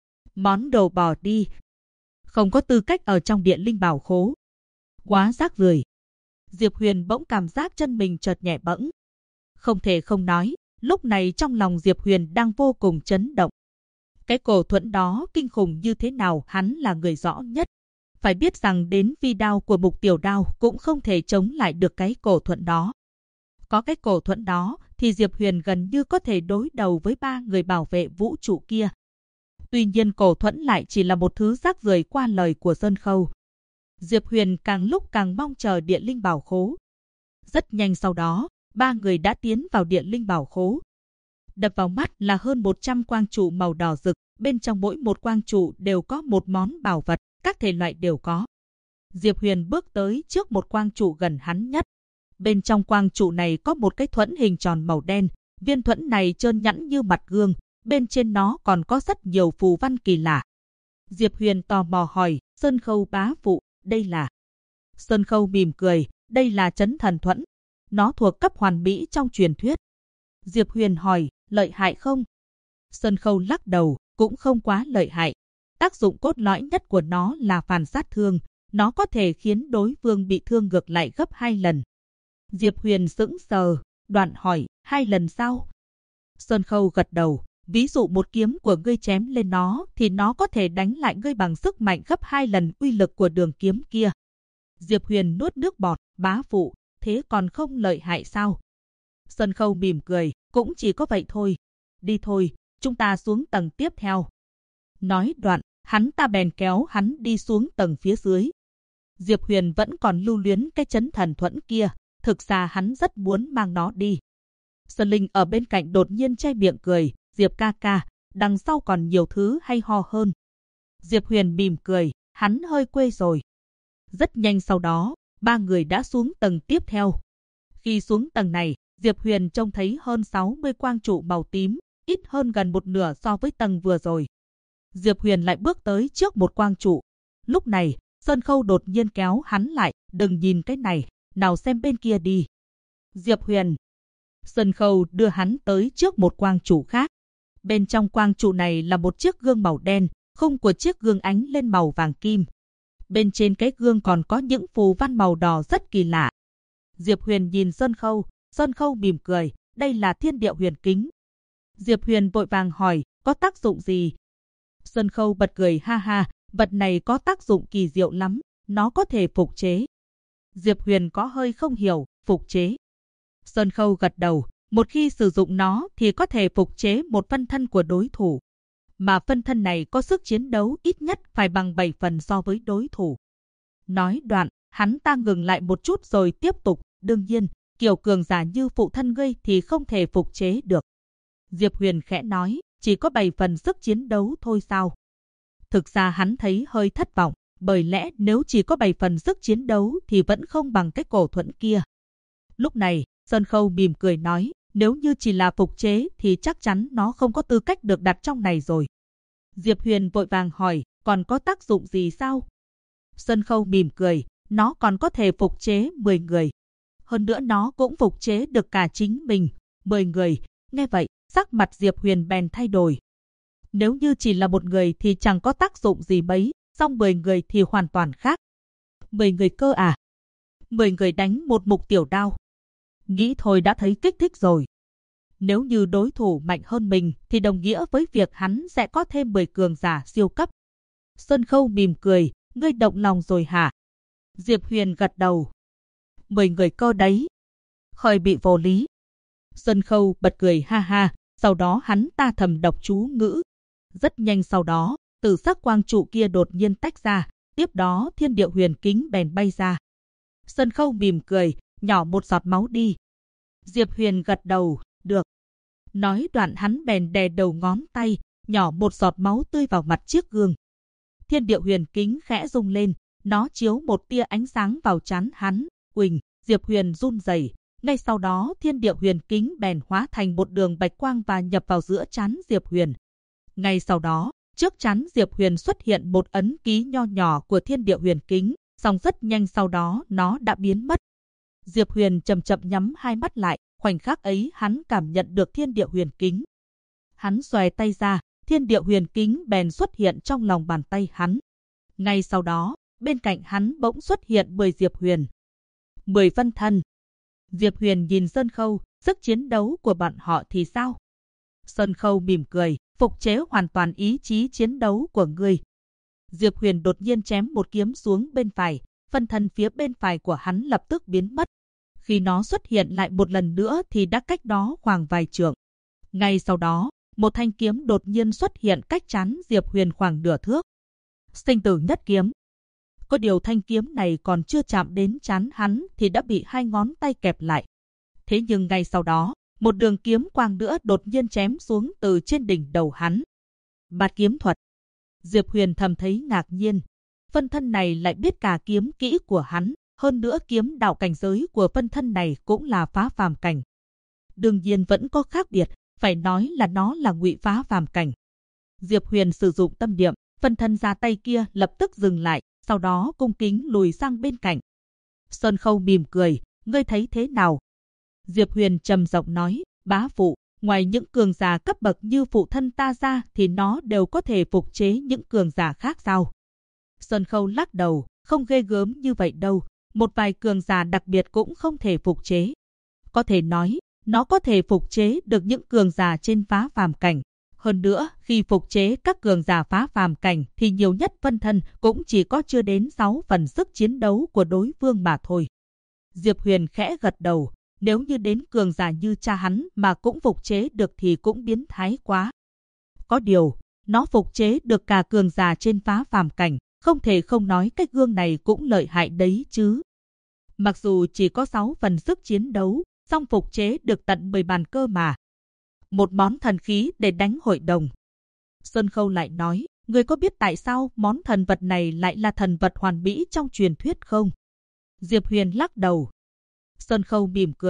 Món đồ bỏ đi, không có tư cách ở trong Điện Linh bảo khố. Quá rác rưởi. Diệp Huyền bỗng cảm giác chân mình chợt nhẹ bẫng. Không thể không nói, lúc này trong lòng Diệp Huyền đang vô cùng chấn động. Cái cổ thuẫn đó kinh khủng như thế nào hắn là người rõ nhất. Phải biết rằng đến phi đao của Mục Tiểu Đao cũng không thể chống lại được cái cổ thuẫn đó. Có cái cổ thuẫn đó thì Diệp Huyền gần như có thể đối đầu với 3 người bảo vệ vũ trụ kia. Tuy nhiên cổ thuẫn lại chỉ là một thứ rác rưởi qua lời của Sơn Khâu. Diệp Huyền càng lúc càng mong chờ Điện Linh bảo khố. Rất nhanh sau đó, 3 người đã tiến vào Điện Linh bảo khố. Đập vào mắt là hơn 100 quang trụ màu đỏ rực, bên trong mỗi một quang trụ đều có một món bảo vật, các thể loại đều có. Diệp Huyền bước tới trước một quang trụ gần hắn nhất. Bên trong quang trụ này có một cái thuẫn hình tròn màu đen, viên thuẫn này trơn nhẵn như mặt gương, bên trên nó còn có rất nhiều phù văn kỳ lạ. Diệp Huyền tò mò hỏi, Sơn Khâu bá phụ, đây là? Sơn Khâu mỉm cười, đây là Chấn Thần Thuẫn. Nó thuộc cấp hoàn mỹ trong truyền thuyết. Diệp Huyền hỏi, lợi hại không? Sơn Khâu lắc đầu, cũng không quá lợi hại. Tác dụng cốt lõi nhất của nó là phản sát thương, nó có thể khiến đối phương bị thương ngược lại gấp 2 lần. Diệp Huyền sững sờ, đoạn hỏi, 2 lần sao? Sơn Khâu gật đầu, ví dụ một kiếm của ngươi chém lên nó thì nó có thể đánh lại ngươi bằng sức mạnh gấp 2 lần uy lực của đường kiếm kia. Diệp Huyền nuốt nước bọt, bá phụ, thế còn không lợi hại sao? Sơn Khâu mỉm cười, cũng chỉ có vậy thôi. Đi thôi, chúng ta xuống tầng tiếp theo. Nói đoạn, hắn ta bèn kéo hắn đi xuống tầng phía dưới. Diệp Huyền vẫn còn lưu luyến cái Chấn Thần Thuẫn kia, thực ra hắn rất muốn mang nó đi. Sơn Linh ở bên cạnh đột nhiên che miệng cười, Diệp ca ca, đằng sau còn nhiều thứ hay ho hơn. Diệp Huyền mỉm cười, hắn hơi quê rồi. Rất nhanh sau đó, 3 người đã xuống tầng tiếp theo. Khi xuống tầng này, Diệp Huyền trông thấy hơn 60 quang trụ màu tím, ít hơn gần một nửa so với tầng vừa rồi. Diệp Huyền lại bước tới trước một quang trụ. Lúc này, Sơn Khâu đột nhiên kéo hắn lại, đừng nhìn cái này, nào xem bên kia đi. Diệp Huyền. Sơn Khâu đưa hắn tới trước một quang trụ khác. Bên trong quang trụ này là một chiếc gương màu đen, khung của chiếc gương ánh lên màu vàng kim. Bên trên cái gương còn có những phù văn màu đỏ rất kỳ lạ. Diệp Huyền nhìn Sơn Khâu mỉm cười, đây là thiên địa huyền kính. Diệp Huyền vội vàng hỏi, có tác dụng gì? Sơn Khâu bật cười ha ha, vật này có tác dụng kỳ diệu lắm, nó có thể phục chế. Diệp Huyền có hơi không hiểu, phục chế. Sơn Khâu gật đầu, một khi sử dụng nó thì có thể phục chế một phân thân của đối thủ. Mà phân thân này có sức chiến đấu ít nhất phải bằng 7 phần so với đối thủ. Nói đoạn, hắn ta ngừng lại một chút rồi tiếp tục, đương nhiên, kiểu cường giả như phụ thân ngươi thì không thể phục chế được. Diệp Huyền khẽ nói, chỉ có 7 phần sức chiến đấu thôi sao? Thực ra hắn thấy hơi thất vọng, bởi lẽ nếu chỉ có 7 phần sức chiến đấu thì vẫn không bằng cái cổ thuẫn kia. Lúc này, Sơn Khâu mỉm cười nói, nếu như chỉ là phục chế thì chắc chắn nó không có tư cách được đặt trong này rồi. Diệp Huyền vội vàng hỏi, còn có tác dụng gì sao? Sơn Khâu mỉm cười, nó còn có thể phục chế 10 người. Hơn nữa nó cũng phục chế được cả chính mình, 10 người. Nghe vậy, sắc mặt Diệp Huyền bèn thay đổi. Nếu như chỉ là một người thì chẳng có tác dụng gì mấy, song 10 người thì hoàn toàn khác. 10 người cơ à? 10 người đánh một mục tiểu đao. Nghĩ thôi đã thấy kích thích rồi. Nếu như đối thủ mạnh hơn mình thì đồng nghĩa với việc hắn sẽ có thêm 10 cường giả siêu cấp. Sơn Khâu mỉm cười, ngươi động lòng rồi hả? Diệp Huyền gật đầu. 10 người cơ đấy. Hơi bị vô lý. Sơn Khâu bật cười ha ha, sau đó hắn ta thầm đọc chú ngữ. Rất nhanh sau đó, tử sắc quang trụ kia đột nhiên tách ra, tiếp đó thiên địa huyền kính bèn bay ra. Sơn Khâu mỉm cười, nhỏ một giọt máu đi. Diệp Huyền gật đầu, được. Nói đoạn hắn bèn đè đầu ngón tay, nhỏ một giọt máu tươi vào mặt chiếc gương. Thiên địa huyền kính khẽ rung lên, nó chiếu một tia ánh sáng vào trán hắn. Quỳnh, Diệp Huyền run rẩy. Ngay sau đó thiên địa huyền kính bèn hóa thành một đường bạch quang và nhập vào giữa trán Diệp Huyền. Ngay sau đó, trước trán Diệp Huyền xuất hiện một ấn ký nho nhỏ của thiên địa huyền kính, song rất nhanh sau đó nó đã biến mất. Diệp Huyền chậm chậm nhắm hai mắt lại, khoảnh khắc ấy hắn cảm nhận được thiên địa huyền kính. Hắn xòe tay ra, thiên địa huyền kính bèn xuất hiện trong lòng bàn tay hắn. Ngay sau đó, bên cạnh hắn bỗng xuất hiện 10 Diệp Huyền. 10 phân thân. Diệp Huyền nhìn Sơn Khâu, sức chiến đấu của bọn họ thì sao? Sơn Khâu mỉm cười, phục chế hoàn toàn ý chí chiến đấu của ngươi. Diệp Huyền đột nhiên chém một kiếm xuống bên phải, phân thân phía bên phải của hắn lập tức biến mất. Khi nó xuất hiện lại một lần nữa thì đã cách đó khoảng vài trượng. Ngay sau đó, một thanh kiếm đột nhiên xuất hiện cách trán Diệp Huyền khoảng nửa thước. Sinh tử nhất kiếm. Có điều thanh kiếm này còn chưa chạm đến trán hắn thì đã bị hai ngón tay kẹp lại. Thế nhưng ngay sau đó, một đường kiếm quang nữa đột nhiên chém xuống từ trên đỉnh đầu hắn. Bạt kiếm thuật. Diệp Huyền thầm thấy ngạc nhiên. Phân thân này lại biết cả kiếm kỹ của hắn, hơn nữa kiếm đạo cảnh giới của phân thân này cũng là phá phàm cảnh. Đương nhiên vẫn có khác biệt, phải nói là nó là ngụy phá phàm cảnh. Diệp Huyền sử dụng tâm niệm, phân thân ra tay kia lập tức dừng lại, sau đó cung kính lùi sang bên cạnh. Sơn Khâu mỉm cười, ngươi thấy thế nào? Diệp Huyền trầm giọng nói, bá phụ, ngoài những cường giả cấp bậc như phụ thân ta ra thì nó đều có thể phục chế những cường giả khác sao? Sơn Khâu lắc đầu, không ghê gớm như vậy đâu, một vài cường giả đặc biệt cũng không thể phục chế. Có thể nói, nó có thể phục chế được những cường giả trên phá phàm cảnh. Hơn nữa, khi phục chế các cường giả phá phàm cảnh thì nhiều nhất phân thân cũng chỉ có chưa đến 6 phần sức chiến đấu của đối phương mà thôi. Diệp Huyền khẽ gật đầu, nếu như đến cường giả như cha hắn mà cũng phục chế được thì cũng biến thái quá. Có điều, nó phục chế được cả cường giả trên phá phàm cảnh, không thể không nói cái gương này cũng lợi hại đấy chứ. Mặc dù chỉ có 6 phần sức chiến đấu, song phục chế được tận 10 bàn cơ mà. Một món thần khí để đánh hội đồng. Sơn Khâu lại nói, ngươi có biết tại sao món thần vật này lại là thần vật hoàn mỹ trong truyền thuyết không? Diệp Huyền lắc đầu. Sơn Khâu mỉm cười,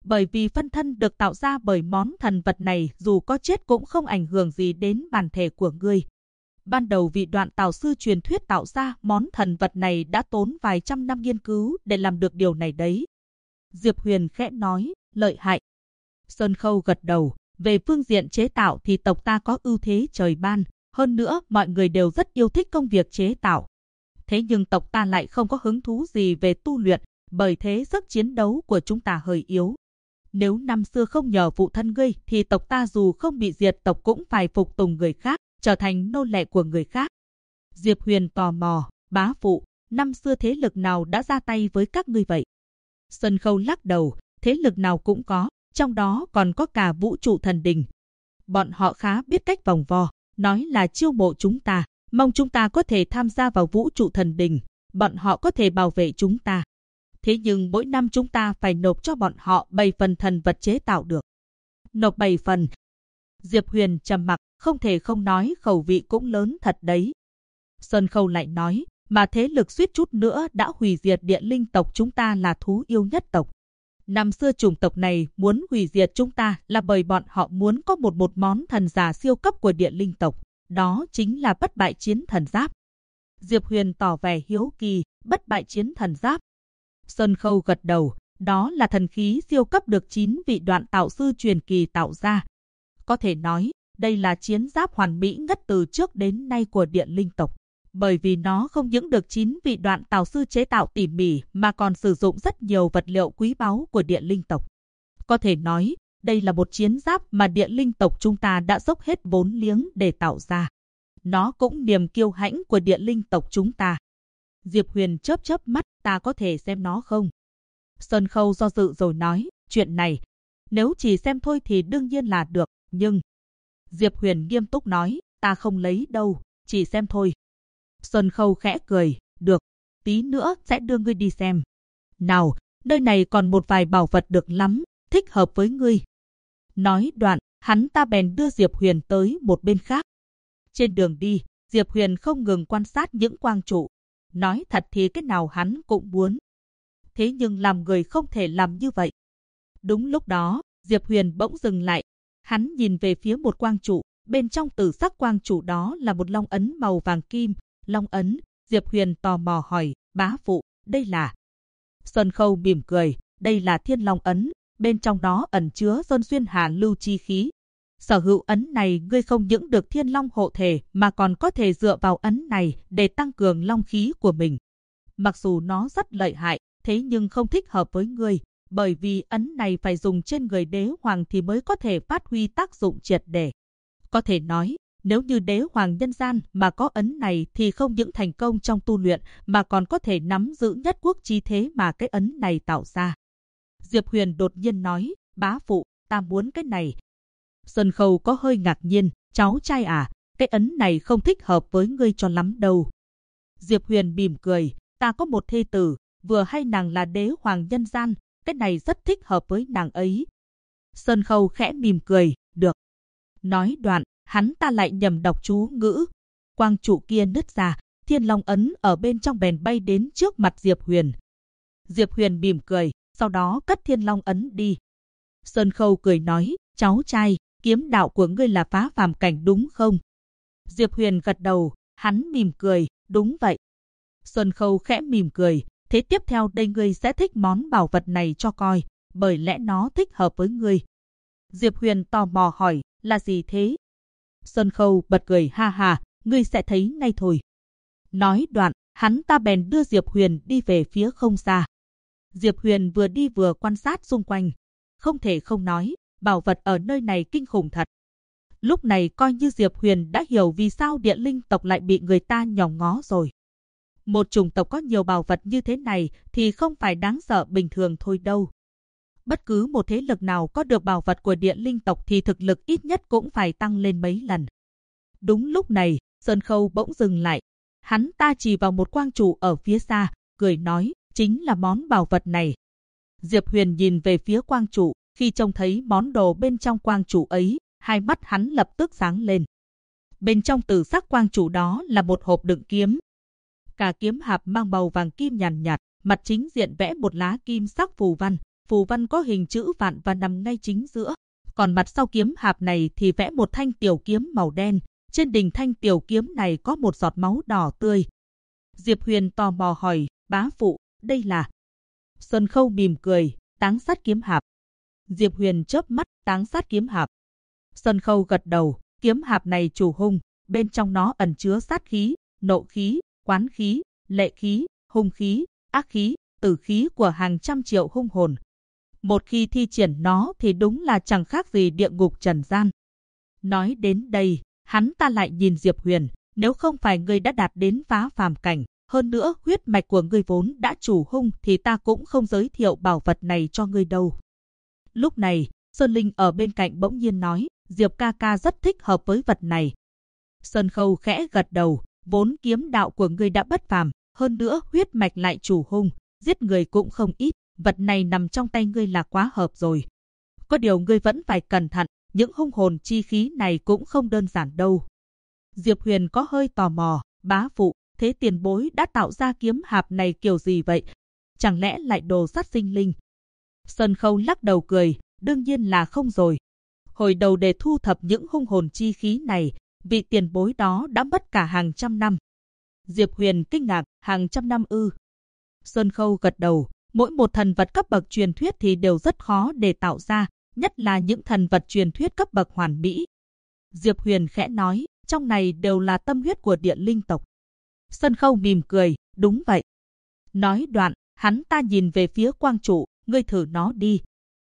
Bởi vì phân thân được tạo ra bởi món thần vật này dù có chết cũng không ảnh hưởng gì đến bản thể của ngươi. Ban đầu vị Đoạn Tào sư truyền thuyết tạo ra món thần vật này đã tốn vài trăm năm nghiên cứu để làm được điều này đấy. Diệp Huyền khẽ nói, lợi hại. Sơn Khâu gật đầu, về phương diện chế tạo thì tộc ta có ưu thế trời ban, hơn nữa mọi người đều rất yêu thích công việc chế tạo. Thế nhưng tộc ta lại không có hứng thú gì về tu luyện, bởi thế sức chiến đấu của chúng ta hơi yếu. Nếu năm xưa không nhờ phụ thân ngươi thì tộc ta dù không bị diệt tộc cũng phải phục tùng người khác, trở thành nô lệ của người khác. Diệp Huyền tò mò, bá phụ, năm xưa thế lực nào đã ra tay với các ngươi vậy? Sơn Khâu lắc đầu, thế lực nào cũng có, trong đó còn có cả Vũ Trụ Thần Đình. Bọn họ khá biết cách vòng vo, nói là chiêu mộ chúng ta, mong chúng ta có thể tham gia vào Vũ Trụ Thần Đình, bọn họ có thể bảo vệ chúng ta. Thế nhưng mỗi năm chúng ta phải nộp cho bọn họ 7 phần thần vật chế tạo được. Nộp 7 phần. Diệp Huyền trầm mặc, không thể không nói khẩu vị cũng lớn thật đấy. Sơn Khâu lại nói, mà thế lực suýt chút nữa đã hủy diệt Địa Linh tộc chúng ta là thú yêu nhất tộc. Năm xưa chủng tộc này muốn hủy diệt chúng ta là bởi bọn họ muốn có một món thần giả siêu cấp của Địa Linh tộc, đó chính là bất bại chiến thần giáp. Diệp Huyền tỏ vẻ hiếu kỳ, bất bại chiến thần giáp. Sơn Khâu gật đầu, đó là thần khí siêu cấp được 9 vị Đoạn Tào sư truyền kỳ tạo ra. Có thể nói, đây là chiến giáp hoàn mỹ nhất từ trước đến nay của Địa Linh tộc. Bởi vì nó không những được 9 vị Đoạn Tào sư chế tạo tỉ mỉ mà còn sử dụng rất nhiều vật liệu quý báu của Địa Linh tộc. Có thể nói, đây là một chiến giáp mà Địa Linh tộc chúng ta đã dốc hết vốn liếng để tạo ra. Nó cũng niềm kiêu hãnh của Địa Linh tộc chúng ta. Diệp Huyền chớp chớp mắt, ta có thể xem nó không? Sơn Khâu do dự rồi nói, chuyện này, nếu chỉ xem thôi thì đương nhiên là được, nhưng... Diệp Huyền nghiêm túc nói, ta không lấy đâu, chỉ xem thôi. Sơn Khâu khẽ cười, được, tí nữa sẽ đưa ngươi đi xem. Nào, nơi này còn một vài bảo vật được lắm, thích hợp với ngươi. Nói đoạn, hắn ta bèn đưa Diệp Huyền tới một bên khác. Trên đường đi, Diệp Huyền không ngừng quan sát những quang trụ. Nói thật thì cái nào hắn cũng muốn. Thế nhưng làm người không thể làm như vậy. Đúng lúc đó, Diệp Huyền bỗng dừng lại. Hắn nhìn về phía một quang trụ, bên trong tử sắc quang trụ đó là một long ấn màu vàng kim. Long ấn, Diệp Huyền tò mò hỏi, bá phụ, đây là... Sơn Khâu mỉm cười, đây là Thiên Long ấn, bên trong đó ẩn chứa Sơn Xuyên Hà lưu chi khí. Sở hữu ấn này ngươi không những được Thiên Long hộ thể mà còn có thể dựa vào ấn này để tăng cường long khí của mình. Mặc dù nó rất lợi hại, thế nhưng không thích hợp với ngươi, bởi vì ấn này phải dùng trên người đế hoàng thì mới có thể phát huy tác dụng triệt để. Có thể nói, nếu như đế hoàng nhân gian mà có ấn này thì không những thành công trong tu luyện mà còn có thể nắm giữ nhất quốc chi thế mà cái ấn này tạo ra. Diệp Huyền đột nhiên nói, bá phụ, ta muốn cái này. Sơn Khâu có hơi ngạc nhiên, cháu trai à, cái ấn này không thích hợp với ngươi cho lắm đâu. Diệp Huyền mỉm cười, ta có một thê tử, vừa hay nàng là đế hoàng nhân gian, cái này rất thích hợp với nàng ấy. Sơn Khâu khẽ mỉm cười, được. Nói đoạn, hắn ta lại nhầm đọc chú ngữ. Quang trụ kia nứt ra, Thiên Long ấn ở bên trong bèn bay đến trước mặt Diệp Huyền. Diệp Huyền mỉm cười, sau đó cất Thiên Long ấn đi. Sơn Khâu cười nói, cháu trai, kiếm đạo của ngươi là phá phàm cảnh đúng không? Diệp Huyền gật đầu, hắn mỉm cười, đúng vậy. Sơn Khâu khẽ mỉm cười, thế tiếp theo đây ngươi sẽ thích món bảo vật này cho coi, bởi lẽ nó thích hợp với ngươi. Diệp Huyền tò mò hỏi, là gì thế? Sơn Khâu bật cười ha ha, ngươi sẽ thấy ngay thôi. Nói đoạn, hắn ta bèn đưa Diệp Huyền đi về phía không xa. Diệp Huyền vừa đi vừa quan sát xung quanh. Không thể không nói, bảo vật ở nơi này kinh khủng thật. Lúc này coi như Diệp Huyền đã hiểu vì sao Địa Linh tộc lại bị người ta nhòm ngó rồi. Một chủng tộc có nhiều bảo vật như thế này thì không phải đáng sợ bình thường thôi đâu. Bất cứ một thế lực nào có được bảo vật của Địa Linh tộc thì thực lực ít nhất cũng phải tăng lên mấy lần. Đúng lúc này, Sơn Khâu bỗng dừng lại. Hắn ta chỉ vào một quang trụ ở phía xa, cười nói, chính là món bảo vật này. Diệp Huyền nhìn về phía quang trụ, khi trông thấy món đồ bên trong quang trụ ấy, hai mắt hắn lập tức sáng lên. Bên trong tử sắc quang trụ đó là một hộp đựng kiếm. Cả kiếm hạp mang màu vàng kim nhàn nhạt, mặt chính diện vẽ một lá kim sắc phù văn, phù văn có hình chữ vạn và nằm ngay chính giữa. Còn mặt sau kiếm hạp này thì vẽ một thanh tiểu kiếm màu đen. Trên đỉnh thanh tiểu kiếm này có một giọt máu đỏ tươi. Diệp Huyền tò mò hỏi, bá phụ, đây là... Sơn Khâu mỉm cười, Táng Sát kiếm hạp. Diệp Huyền chớp mắt, Táng Sát kiếm hạp. Sơn Khâu gật đầu, kiếm hạp này chủ hung, bên trong nó ẩn chứa sát khí, nộ khí, quán khí, lệ khí, hung khí, ác khí, tử khí của hàng trăm triệu hung hồn. Một khi thi triển nó thì đúng là chẳng khác gì địa ngục trần gian. Nói đến đây, hắn ta lại nhìn Diệp Huyền, nếu không phải ngươi đã đạt đến phá phàm cảnh, hơn nữa huyết mạch của ngươi vốn đã chủ hung thì ta cũng không giới thiệu bảo vật này cho ngươi đâu. Lúc này, Sơn Linh ở bên cạnh bỗng nhiên nói, Diệp ca ca rất thích hợp với vật này. Sơn Khâu khẽ gật đầu, vốn kiếm đạo của ngươi đã bất phàm, hơn nữa huyết mạch lại chủ hung, giết người cũng không ít, vật này nằm trong tay ngươi là quá hợp rồi. Có điều ngươi vẫn phải cẩn thận, những hung hồn chi khí này cũng không đơn giản đâu. Diệp Huyền có hơi tò mò, bá phụ, thế tiền bối đã tạo ra kiếm hạp này kiểu gì vậy? Chẳng lẽ lại đồ sát sinh linh? Sơn Khâu lắc đầu cười, đương nhiên là không rồi. Hồi đầu để thu thập những hung hồn chi khí này, vị tiền bối đó đã mất cả hàng trăm năm. Diệp Huyền kinh ngạc, hàng trăm năm ư? Sơn Khâu gật đầu, mỗi một thần vật cấp bậc truyền thuyết thì đều rất khó để tạo ra, nhất là những thần vật truyền thuyết cấp bậc hoàn mỹ. Diệp Huyền khẽ nói, trong này đều là tâm huyết của địa linh tộc. Sơn Khâu mỉm cười, đúng vậy. Nói đoạn, hắn ta nhìn về phía quang trụ, ngươi thử nó đi.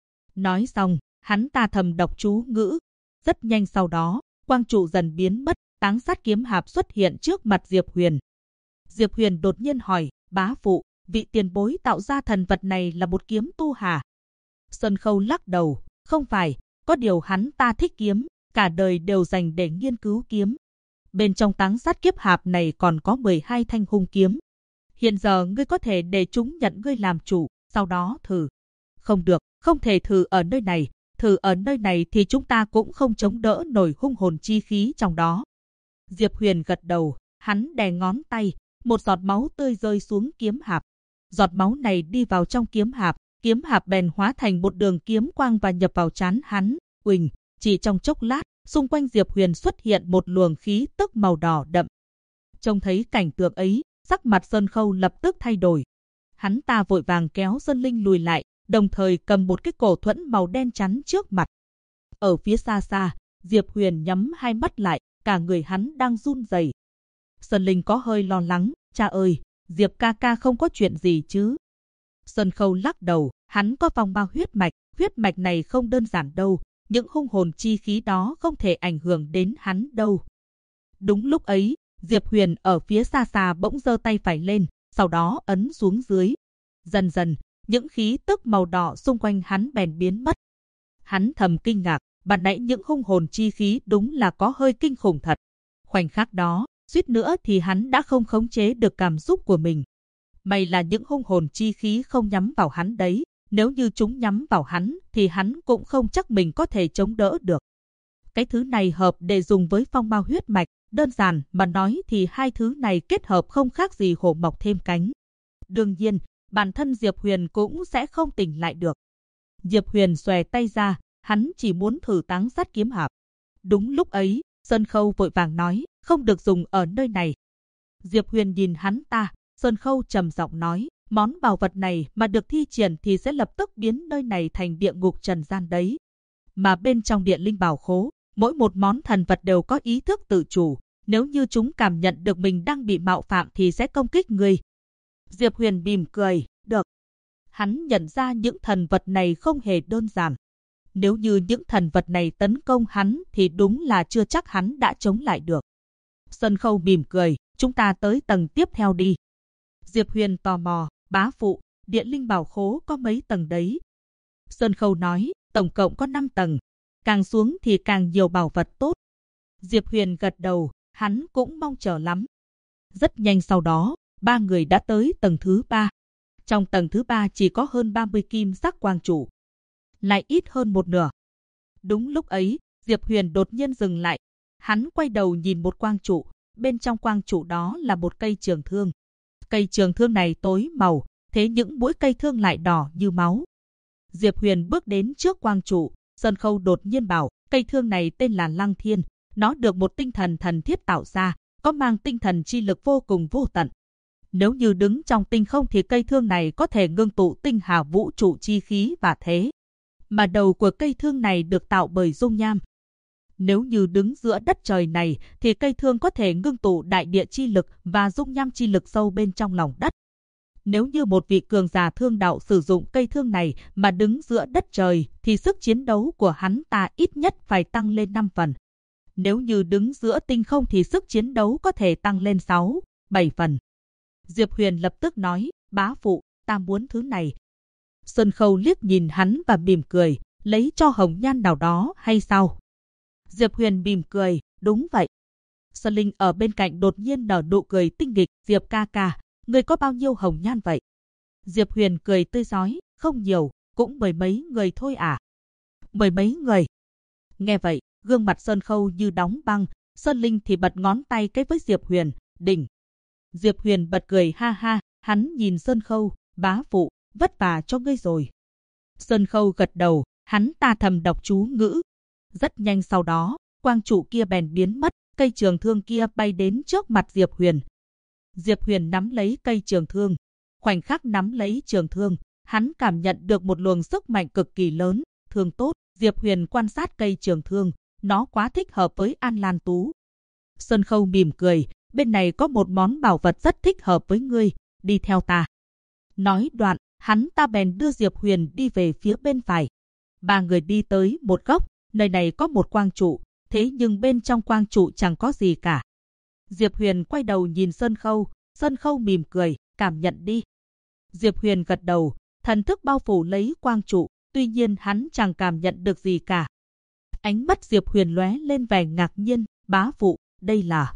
Nói xong, hắn ta thầm đọc chú ngữ. Rất nhanh sau đó, quang trụ dần biến mất, Táng Sát kiếm hạp xuất hiện trước mặt Diệp Huyền. Diệp Huyền đột nhiên hỏi, bá phụ, vị tiền bối tạo ra thần vật này là một kiếm tu hả? Sơn Khâu lắc đầu, không phải, có điều hắn ta thích kiếm, cả đời đều dành để nghiên cứu kiếm. Bên trong Táng Sát kiếp hạp này còn có 12 thanh hung kiếm. Hiện giờ ngươi có thể để chúng nhận ngươi làm chủ, sau đó thử. Không được, không thể thử ở nơi này, thử ở nơi này thì chúng ta cũng không chống đỡ nổi hung hồn chi khí trong đó. Diệp Huyền gật đầu, hắn đè ngón tay, một giọt máu tươi rơi xuống kiếm hạp. Giọt máu này đi vào trong kiếm hạp bèn hóa thành một đường kiếm quang và nhập vào trán hắn. Uỳnh, chỉ trong chốc lát, xung quanh Diệp Huyền xuất hiện một luồng khí tức màu đỏ đậm. Trông thấy cảnh tượng ấy, sắc mặt Sơn Khâu lập tức thay đổi. Hắn ta vội vàng kéo Sơn Linh lùi lại, đồng thời cầm một cái cổ thuẫn màu đen chắn trước mặt. Ở phía xa xa, Diệp Huyền nhắm hai mắt lại, cả người hắn đang run rẩy. Sơn Linh có hơi lo lắng, cha ơi, Diệp ca ca không có chuyện gì chứ? Sơn Khâu lắc đầu, hắn có phong bao huyết mạch này không đơn giản đâu, những hung hồn chi khí đó không thể ảnh hưởng đến hắn đâu. Đúng lúc ấy, Diệp Huyền ở phía xa xa bỗng giơ tay phải lên, sau đó ấn xuống dưới. Dần dần, những khí tức màu đỏ xung quanh hắn bèn biến mất. Hắn thầm kinh ngạc, ban nãy những hung hồn chi khí đúng là có hơi kinh khủng thật. Khoảnh khắc đó, suýt nữa thì hắn đã không khống chế được cảm xúc của mình. May là những hung hồn chi khí không nhắm vào hắn đấy, nếu như chúng nhắm vào hắn thì hắn cũng không chắc mình có thể chống đỡ được. Cái thứ này hợp để dùng với phong bao huyết mạch, đơn giản mà nói thì hai thứ này kết hợp không khác gì hổ mọc thêm cánh. Đương nhiên, bản thân Diệp Huyền cũng sẽ không tỉnh lại được. Diệp Huyền xòe tay ra, hắn chỉ muốn thử Táng Sát kiếm hạp. Đúng lúc ấy, Sơn Khâu vội vàng nói, không được dùng ở nơi này. Diệp Huyền nhìn hắn ta, Sơn Khâu trầm giọng nói, món bảo vật này mà được thi triển thì sẽ lập tức biến nơi này thành địa ngục trần gian đấy. Mà bên trong địa linh bảo khố, mỗi một món thần vật đều có ý thức tự chủ, nếu như chúng cảm nhận được mình đang bị mạo phạm thì sẽ công kích người. Diệp Huyền mỉm cười, được. Hắn nhận ra những thần vật này không hề đơn giản. Nếu như những thần vật này tấn công hắn thì đúng là chưa chắc hắn đã chống lại được. Sơn Khâu mỉm cười, chúng ta tới tầng tiếp theo đi. Diệp Huyền tò mò, bá phụ, địa linh bảo khố có mấy tầng đấy? Sơn Khâu nói, tổng cộng có 5 tầng. Càng xuống thì càng nhiều bảo vật tốt. Diệp Huyền gật đầu, hắn cũng mong chờ lắm. Rất nhanh sau đó, ba người đã tới tầng thứ 3. Trong tầng thứ 3 chỉ có hơn 30 kim sắc quang trụ, lại ít hơn một nửa. Đúng lúc ấy, Diệp Huyền đột nhiên dừng lại. Hắn quay đầu nhìn một quang trụ, bên trong quang trụ đó là một cây trường thương. Cây trường thương này tối màu, thế những mũi cây thương lại đỏ như máu. Diệp Huyền bước đến trước quang trụ, Sơn Khâu đột nhiên bảo, cây thương này tên là Lăng Thiên, nó được một tinh thần thần thiết tạo ra, có mang tinh thần chi lực vô cùng vô tận. Nếu như đứng trong tinh không thì cây thương này có thể ngưng tụ tinh hà vũ trụ chi khí và thế. Mà đầu của cây thương này được tạo bởi dung nham. Nếu như đứng giữa đất trời này thì cây thương có thể ngưng tụ đại địa chi lực và dung nham chi lực sâu bên trong lòng đất. Nếu như một vị cường giả thương đạo sử dụng cây thương này mà đứng giữa đất trời thì sức chiến đấu của hắn ta ít nhất phải tăng lên 5 phần. Nếu như đứng giữa tinh không thì sức chiến đấu có thể tăng lên 6, 7 phần. Diệp Huyền lập tức nói, bá phụ, ta muốn thứ này. Sơn Khâu liếc nhìn hắn và mỉm cười, lấy cho hồng nhan nào đó hay sao? Diệp Huyền mỉm cười, đúng vậy. Sơn Linh ở bên cạnh đột nhiên nở nụ cười tinh nghịch, Diệp ca ca, người có bao nhiêu hồng nhan vậy? Diệp Huyền cười tươi rói, không nhiều, cũng mười mấy người thôi à? Mười mấy người? Nghe vậy, gương mặt Sơn Khâu như đóng băng, Sơn Linh thì bật ngón tay cái với Diệp Huyền, đỉnh. Diệp Huyền bật cười ha ha, hắn nhìn Sơn Khâu, bá phụ, vất vả cho ngươi rồi. Sơn Khâu gật đầu, hắn ta thầm đọc chú ngữ. Rất nhanh sau đó, quang trụ kia bèn biến mất, cây trường thương kia bay đến trước mặt Diệp Huyền. Diệp Huyền nắm lấy cây trường thương. Khoảnh khắc nắm lấy trường thương, hắn cảm nhận được một luồng sức mạnh cực kỳ lớn, thương tốt. Diệp Huyền quan sát cây trường thương, nó quá thích hợp với An Lan Tú. Sơn Khâu mỉm cười, bên này có một món bảo vật rất thích hợp với ngươi, đi theo ta. Nói đoạn, hắn ta bèn đưa Diệp Huyền đi về phía bên phải. Ba người đi tới một góc, nơi này có một quang trụ, thế nhưng bên trong quang trụ chẳng có gì cả. Diệp Huyền quay đầu nhìn Sơn Khâu mỉm cười, cảm nhận đi. Diệp Huyền gật đầu, thần thức bao phủ lấy quang trụ, tuy nhiên hắn chẳng cảm nhận được gì cả. Ánh mắt Diệp Huyền lóe lên vẻ ngạc nhiên, bá phụ, đây là...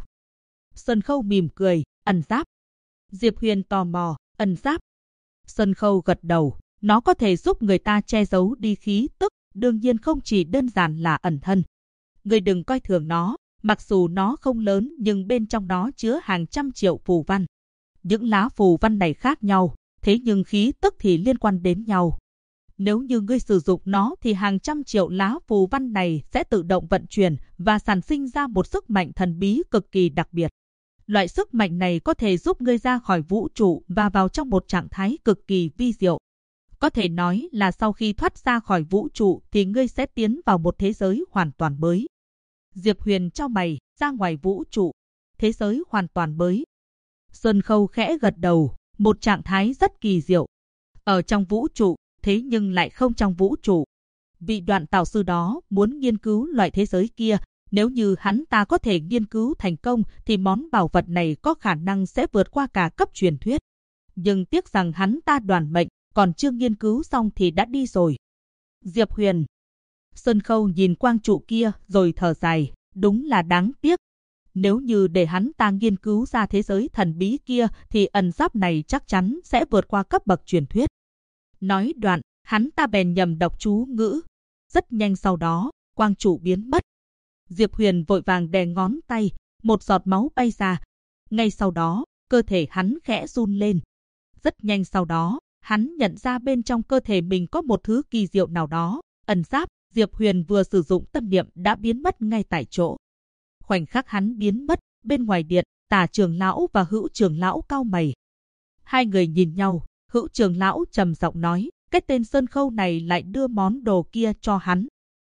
Sơn Khâu mỉm cười, ẩn giáp. Diệp Huyền tò mò, ẩn giáp. Sơn Khâu gật đầu, nó có thể giúp người ta che giấu đi khí tức, đương nhiên không chỉ đơn giản là ẩn thân. Người đừng coi thường nó, mặc dù nó không lớn nhưng bên trong nó chứa hàng trăm triệu phù văn. Những lá phù văn này khác nhau, thế nhưng khí tức thì liên quan đến nhau. Nếu như ngươi sử dụng nó thì hàng trăm triệu lá phù văn này sẽ tự động vận chuyển và sản sinh ra một sức mạnh thần bí cực kỳ đặc biệt. Loại sức mạnh này có thể giúp ngươi ra khỏi vũ trụ và vào trong một trạng thái cực kỳ vi diệu. Có thể nói là sau khi thoát ra khỏi vũ trụ thì ngươi sẽ tiến vào một thế giới hoàn toàn mới. Diệp Huyền chau mày, ra ngoài vũ trụ, thế giới hoàn toàn mới. Sơn Khâu khẽ gật đầu, một trạng thái rất kỳ diệu. Ở trong vũ trụ, thế nhưng lại không trong vũ trụ. Vị Đoạn Tảo sư đó muốn nghiên cứu loại thế giới kia, nếu như hắn ta có thể nghiên cứu thành công thì món bảo vật này có khả năng sẽ vượt qua cả cấp truyền thuyết. Nhưng tiếc rằng hắn ta đoản mệnh, còn chưa nghiên cứu xong thì đã đi rồi. Diệp Huyền. Sơn Khâu nhìn quang trụ kia rồi thở dài, đúng là đáng tiếc. Nếu như để hắn ta nghiên cứu ra thế giới thần bí kia thì ẩn giáp này chắc chắn sẽ vượt qua cấp bậc truyền thuyết. Nói đoạn, hắn ta bèn nhầm đọc chú ngữ. Rất nhanh sau đó, quang trụ biến mất. Diệp Huyền vội vàng đè ngón tay, một giọt máu bay ra. Ngay sau đó, cơ thể hắn khẽ run lên. Rất nhanh sau đó, hắn nhận ra bên trong cơ thể mình có một thứ kỳ diệu nào đó. Ẩn giáp, Diệp Huyền vừa sử dụng tâm niệm đã biến mất ngay tại chỗ. Khoảnh khắc hắn biến mất, bên ngoài điện, Tả trưởng lão và Hữu trưởng lão cau mày. Hai người nhìn nhau, Hữu trưởng lão trầm giọng nói, cái tên Sơn Khâu này lại đưa món đồ kia cho hắn.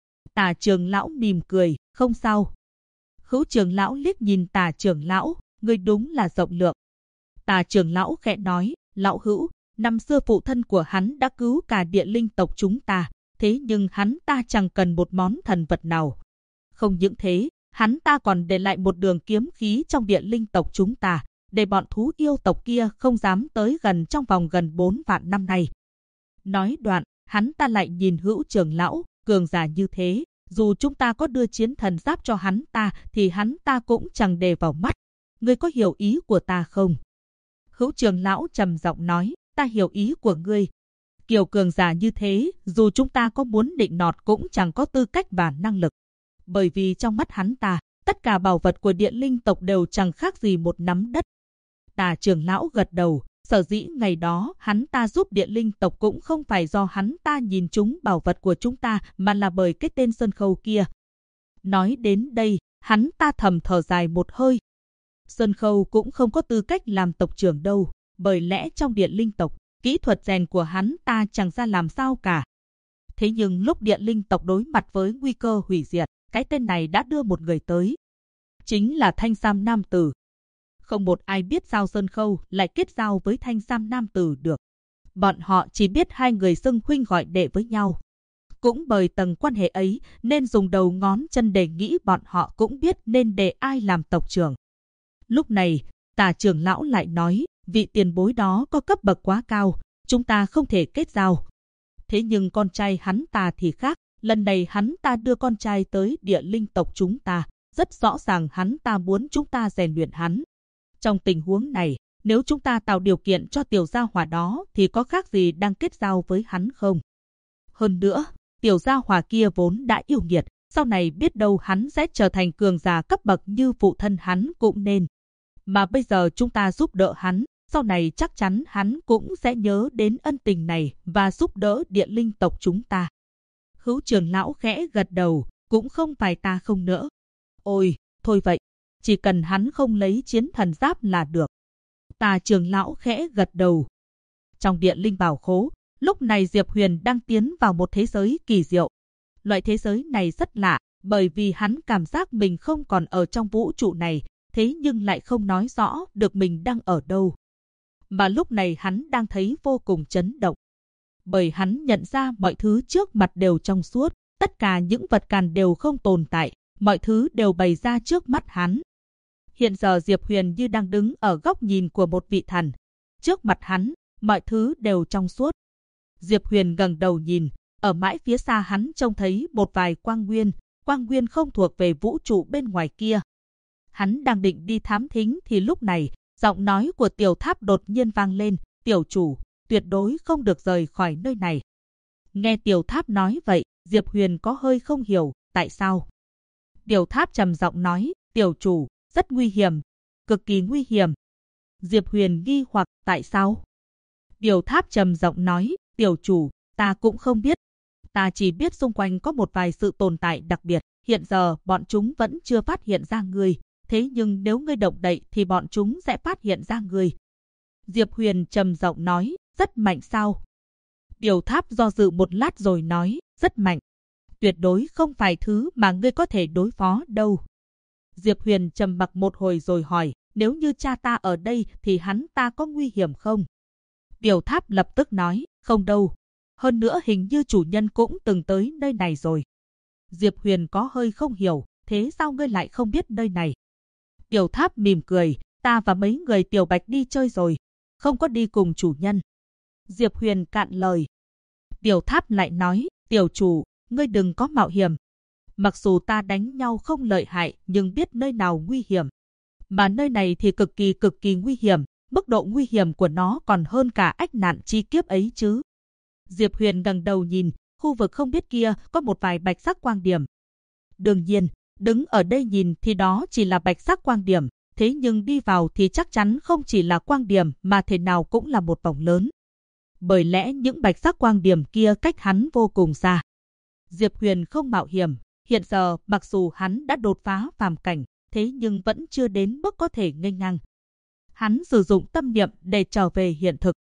Tả trưởng lão mỉm cười, không sao. Hữu trưởng lão liếc nhìn Tả trưởng lão, người đúng là rộng lượng. Tả trưởng lão khẽ nói, lão Hữu, năm xưa phụ thân của hắn đã cứu cả địa linh tộc chúng ta, thế nhưng hắn ta chẳng cần một món thần vật nào. Không những thế, hắn ta còn để lại một đường kiếm khí trong địa linh tộc chúng ta, để bọn thú yêu tộc kia không dám tới gần trong vòng gần 4 vạn năm nay. Nói đoạn, hắn ta lại nhìn Hữu trưởng lão, cường giả như thế, dù chúng ta có đưa chiến thần giáp cho hắn ta thì hắn ta cũng chẳng để vào mắt. Ngươi có hiểu ý của ta không? Hữu trưởng lão trầm giọng nói, ta hiểu ý của ngươi. Kiểu cường giả như thế, dù chúng ta có muốn định nọt cũng chẳng có tư cách và năng lực. Bởi vì trong mắt hắn ta, tất cả bảo vật của địa linh tộc đều chẳng khác gì một nắm đất. Tả trưởng lão gật đầu, Sở dĩ ngày đó hắn ta giúp Địa Linh tộc cũng không phải do hắn ta nhìn trúng bảo vật của chúng ta, mà là bởi cái tên Sơn Khâu kia. Nói đến đây, hắn ta thầm thở dài một hơi. Sơn Khâu cũng không có tư cách làm tộc trưởng đâu, bởi lẽ trong Địa Linh tộc, kỹ thuật rèn của hắn ta chẳng ra làm sao cả. Thế nhưng lúc Địa Linh tộc đối mặt với nguy cơ hủy diệt, cái tên này đã đưa một người tới. Chính là Thanh Sam Nam Tử. Không một ai biết sao Sơn Khâu lại kết giao với Thanh Sam Nam Tử được. Bọn họ chỉ biết hai người xưng huynh gọi đệ với nhau. Cũng bởi tầng quan hệ ấy nên dùng đầu ngón chân để nghĩ bọn họ cũng biết nên để ai làm tộc trưởng. Lúc này, Tả trưởng lão lại nói, vị tiền bối đó có cấp bậc quá cao, chúng ta không thể kết giao. Thế nhưng con trai hắn ta thì khác, lần này hắn ta đưa con trai tới Địa Linh tộc chúng ta, rất rõ ràng hắn ta muốn chúng ta rèn luyện hắn. Trong tình huống này, nếu chúng ta tạo điều kiện cho tiểu gia hỏa đó thì có khác gì đang kết giao với hắn không? Hơn nữa, tiểu gia hỏa kia vốn đã yêu nghiệt, sau này biết đâu hắn sẽ trở thành cường giả cấp bậc như phụ thân hắn cũng nên. Mà bây giờ chúng ta giúp đỡ hắn, sau này chắc chắn hắn cũng sẽ nhớ đến ân tình này và giúp đỡ Địa Linh tộc chúng ta. Hữu trưởng lão khẽ gật đầu, cũng không phải ta không nỡ. Ôi, thôi vậy, chỉ cần hắn không lấy chiến thần giáp là được. Tà trưởng lão khẽ gật đầu. Trong Địa Linh bảo khố, lúc này Diệp Huyền đang tiến vào một thế giới kỳ diệu. Loại thế giới này rất lạ, bởi vì hắn cảm giác mình không còn ở trong vũ trụ này, thế nhưng lại không nói rõ được mình đang ở đâu. Mà lúc này hắn đang thấy vô cùng chấn động. Bởi hắn nhận ra mọi thứ trước mặt đều trong suốt, tất cả những vật càn đều không tồn tại, mọi thứ đều bày ra trước mắt hắn. Hiện giờ Diệp Huyền như đang đứng ở góc nhìn của một vị thần. Trước mặt hắn, mọi thứ đều trong suốt. Diệp Huyền ngẩng đầu nhìn, ở mãi phía xa hắn trông thấy một vài quang nguyên không thuộc về vũ trụ bên ngoài kia. Hắn đang định đi thám thính thì lúc này, giọng nói của Tiểu Tháp đột nhiên vang lên, tiểu chủ, tuyệt đối không được rời khỏi nơi này. Nghe Tiểu Tháp nói vậy, Diệp Huyền có hơi không hiểu, tại sao? Tiểu Tháp trầm giọng nói, tiểu chủ, rất nguy hiểm, cực kỳ nguy hiểm. Diệp Huyền nghi hoặc tại sao? Tiểu Tháp trầm giọng nói, tiểu chủ, ta cũng không biết. Ta chỉ biết xung quanh có một vài sự tồn tại đặc biệt, hiện giờ bọn chúng vẫn chưa phát hiện ra ngươi. Thế nhưng nếu ngươi động đậy thì bọn chúng sẽ phát hiện ra ngươi. Diệp Huyền trầm giọng nói, rất mạnh sao? Tiểu Tháp do dự một lát rồi nói, rất mạnh. Tuyệt đối không phải thứ mà ngươi có thể đối phó đâu. Diệp Huyền trầm mặc một hồi rồi hỏi, nếu như cha ta ở đây thì hắn ta có nguy hiểm không? Tiểu Tháp lập tức nói, không đâu. Hơn nữa hình như chủ nhân cũng từng tới nơi này rồi. Diệp Huyền có hơi không hiểu, thế sao ngươi lại không biết nơi này? Tiểu Tháp mỉm cười, ta và mấy người Tiểu Bạch đi chơi rồi, không có đi cùng chủ nhân. Diệp Huyền cạn lời. Tiểu Tháp lại nói, tiểu chủ, ngươi đừng có mạo hiểm. Mặc dù ta đánh nhau không lợi hại nhưng biết nơi nào nguy hiểm. Mà nơi này thì cực kỳ nguy hiểm, mức độ nguy hiểm của nó còn hơn cả ách nạn chi kiếp ấy chứ. Diệp Huyền ngẩng đầu nhìn, khu vực không biết kia có một vài bạch sắc quang điểm. Đương nhiên, đứng ở đây nhìn thì đó chỉ là bạch sắc quang điểm, thế nhưng đi vào thì chắc chắn không chỉ là quang điểm mà thể nào cũng là một vòng lớn. Bởi lẽ những bạch sắc quang điểm kia cách hắn vô cùng xa. Diệp Huyền không mạo hiểm, hiện giờ mặc dù hắn đã đột phá phàm cảnh, thế nhưng vẫn chưa đến mức có thể nghênh ngang. Hắn sử dụng tâm niệm để trở về hiện thực,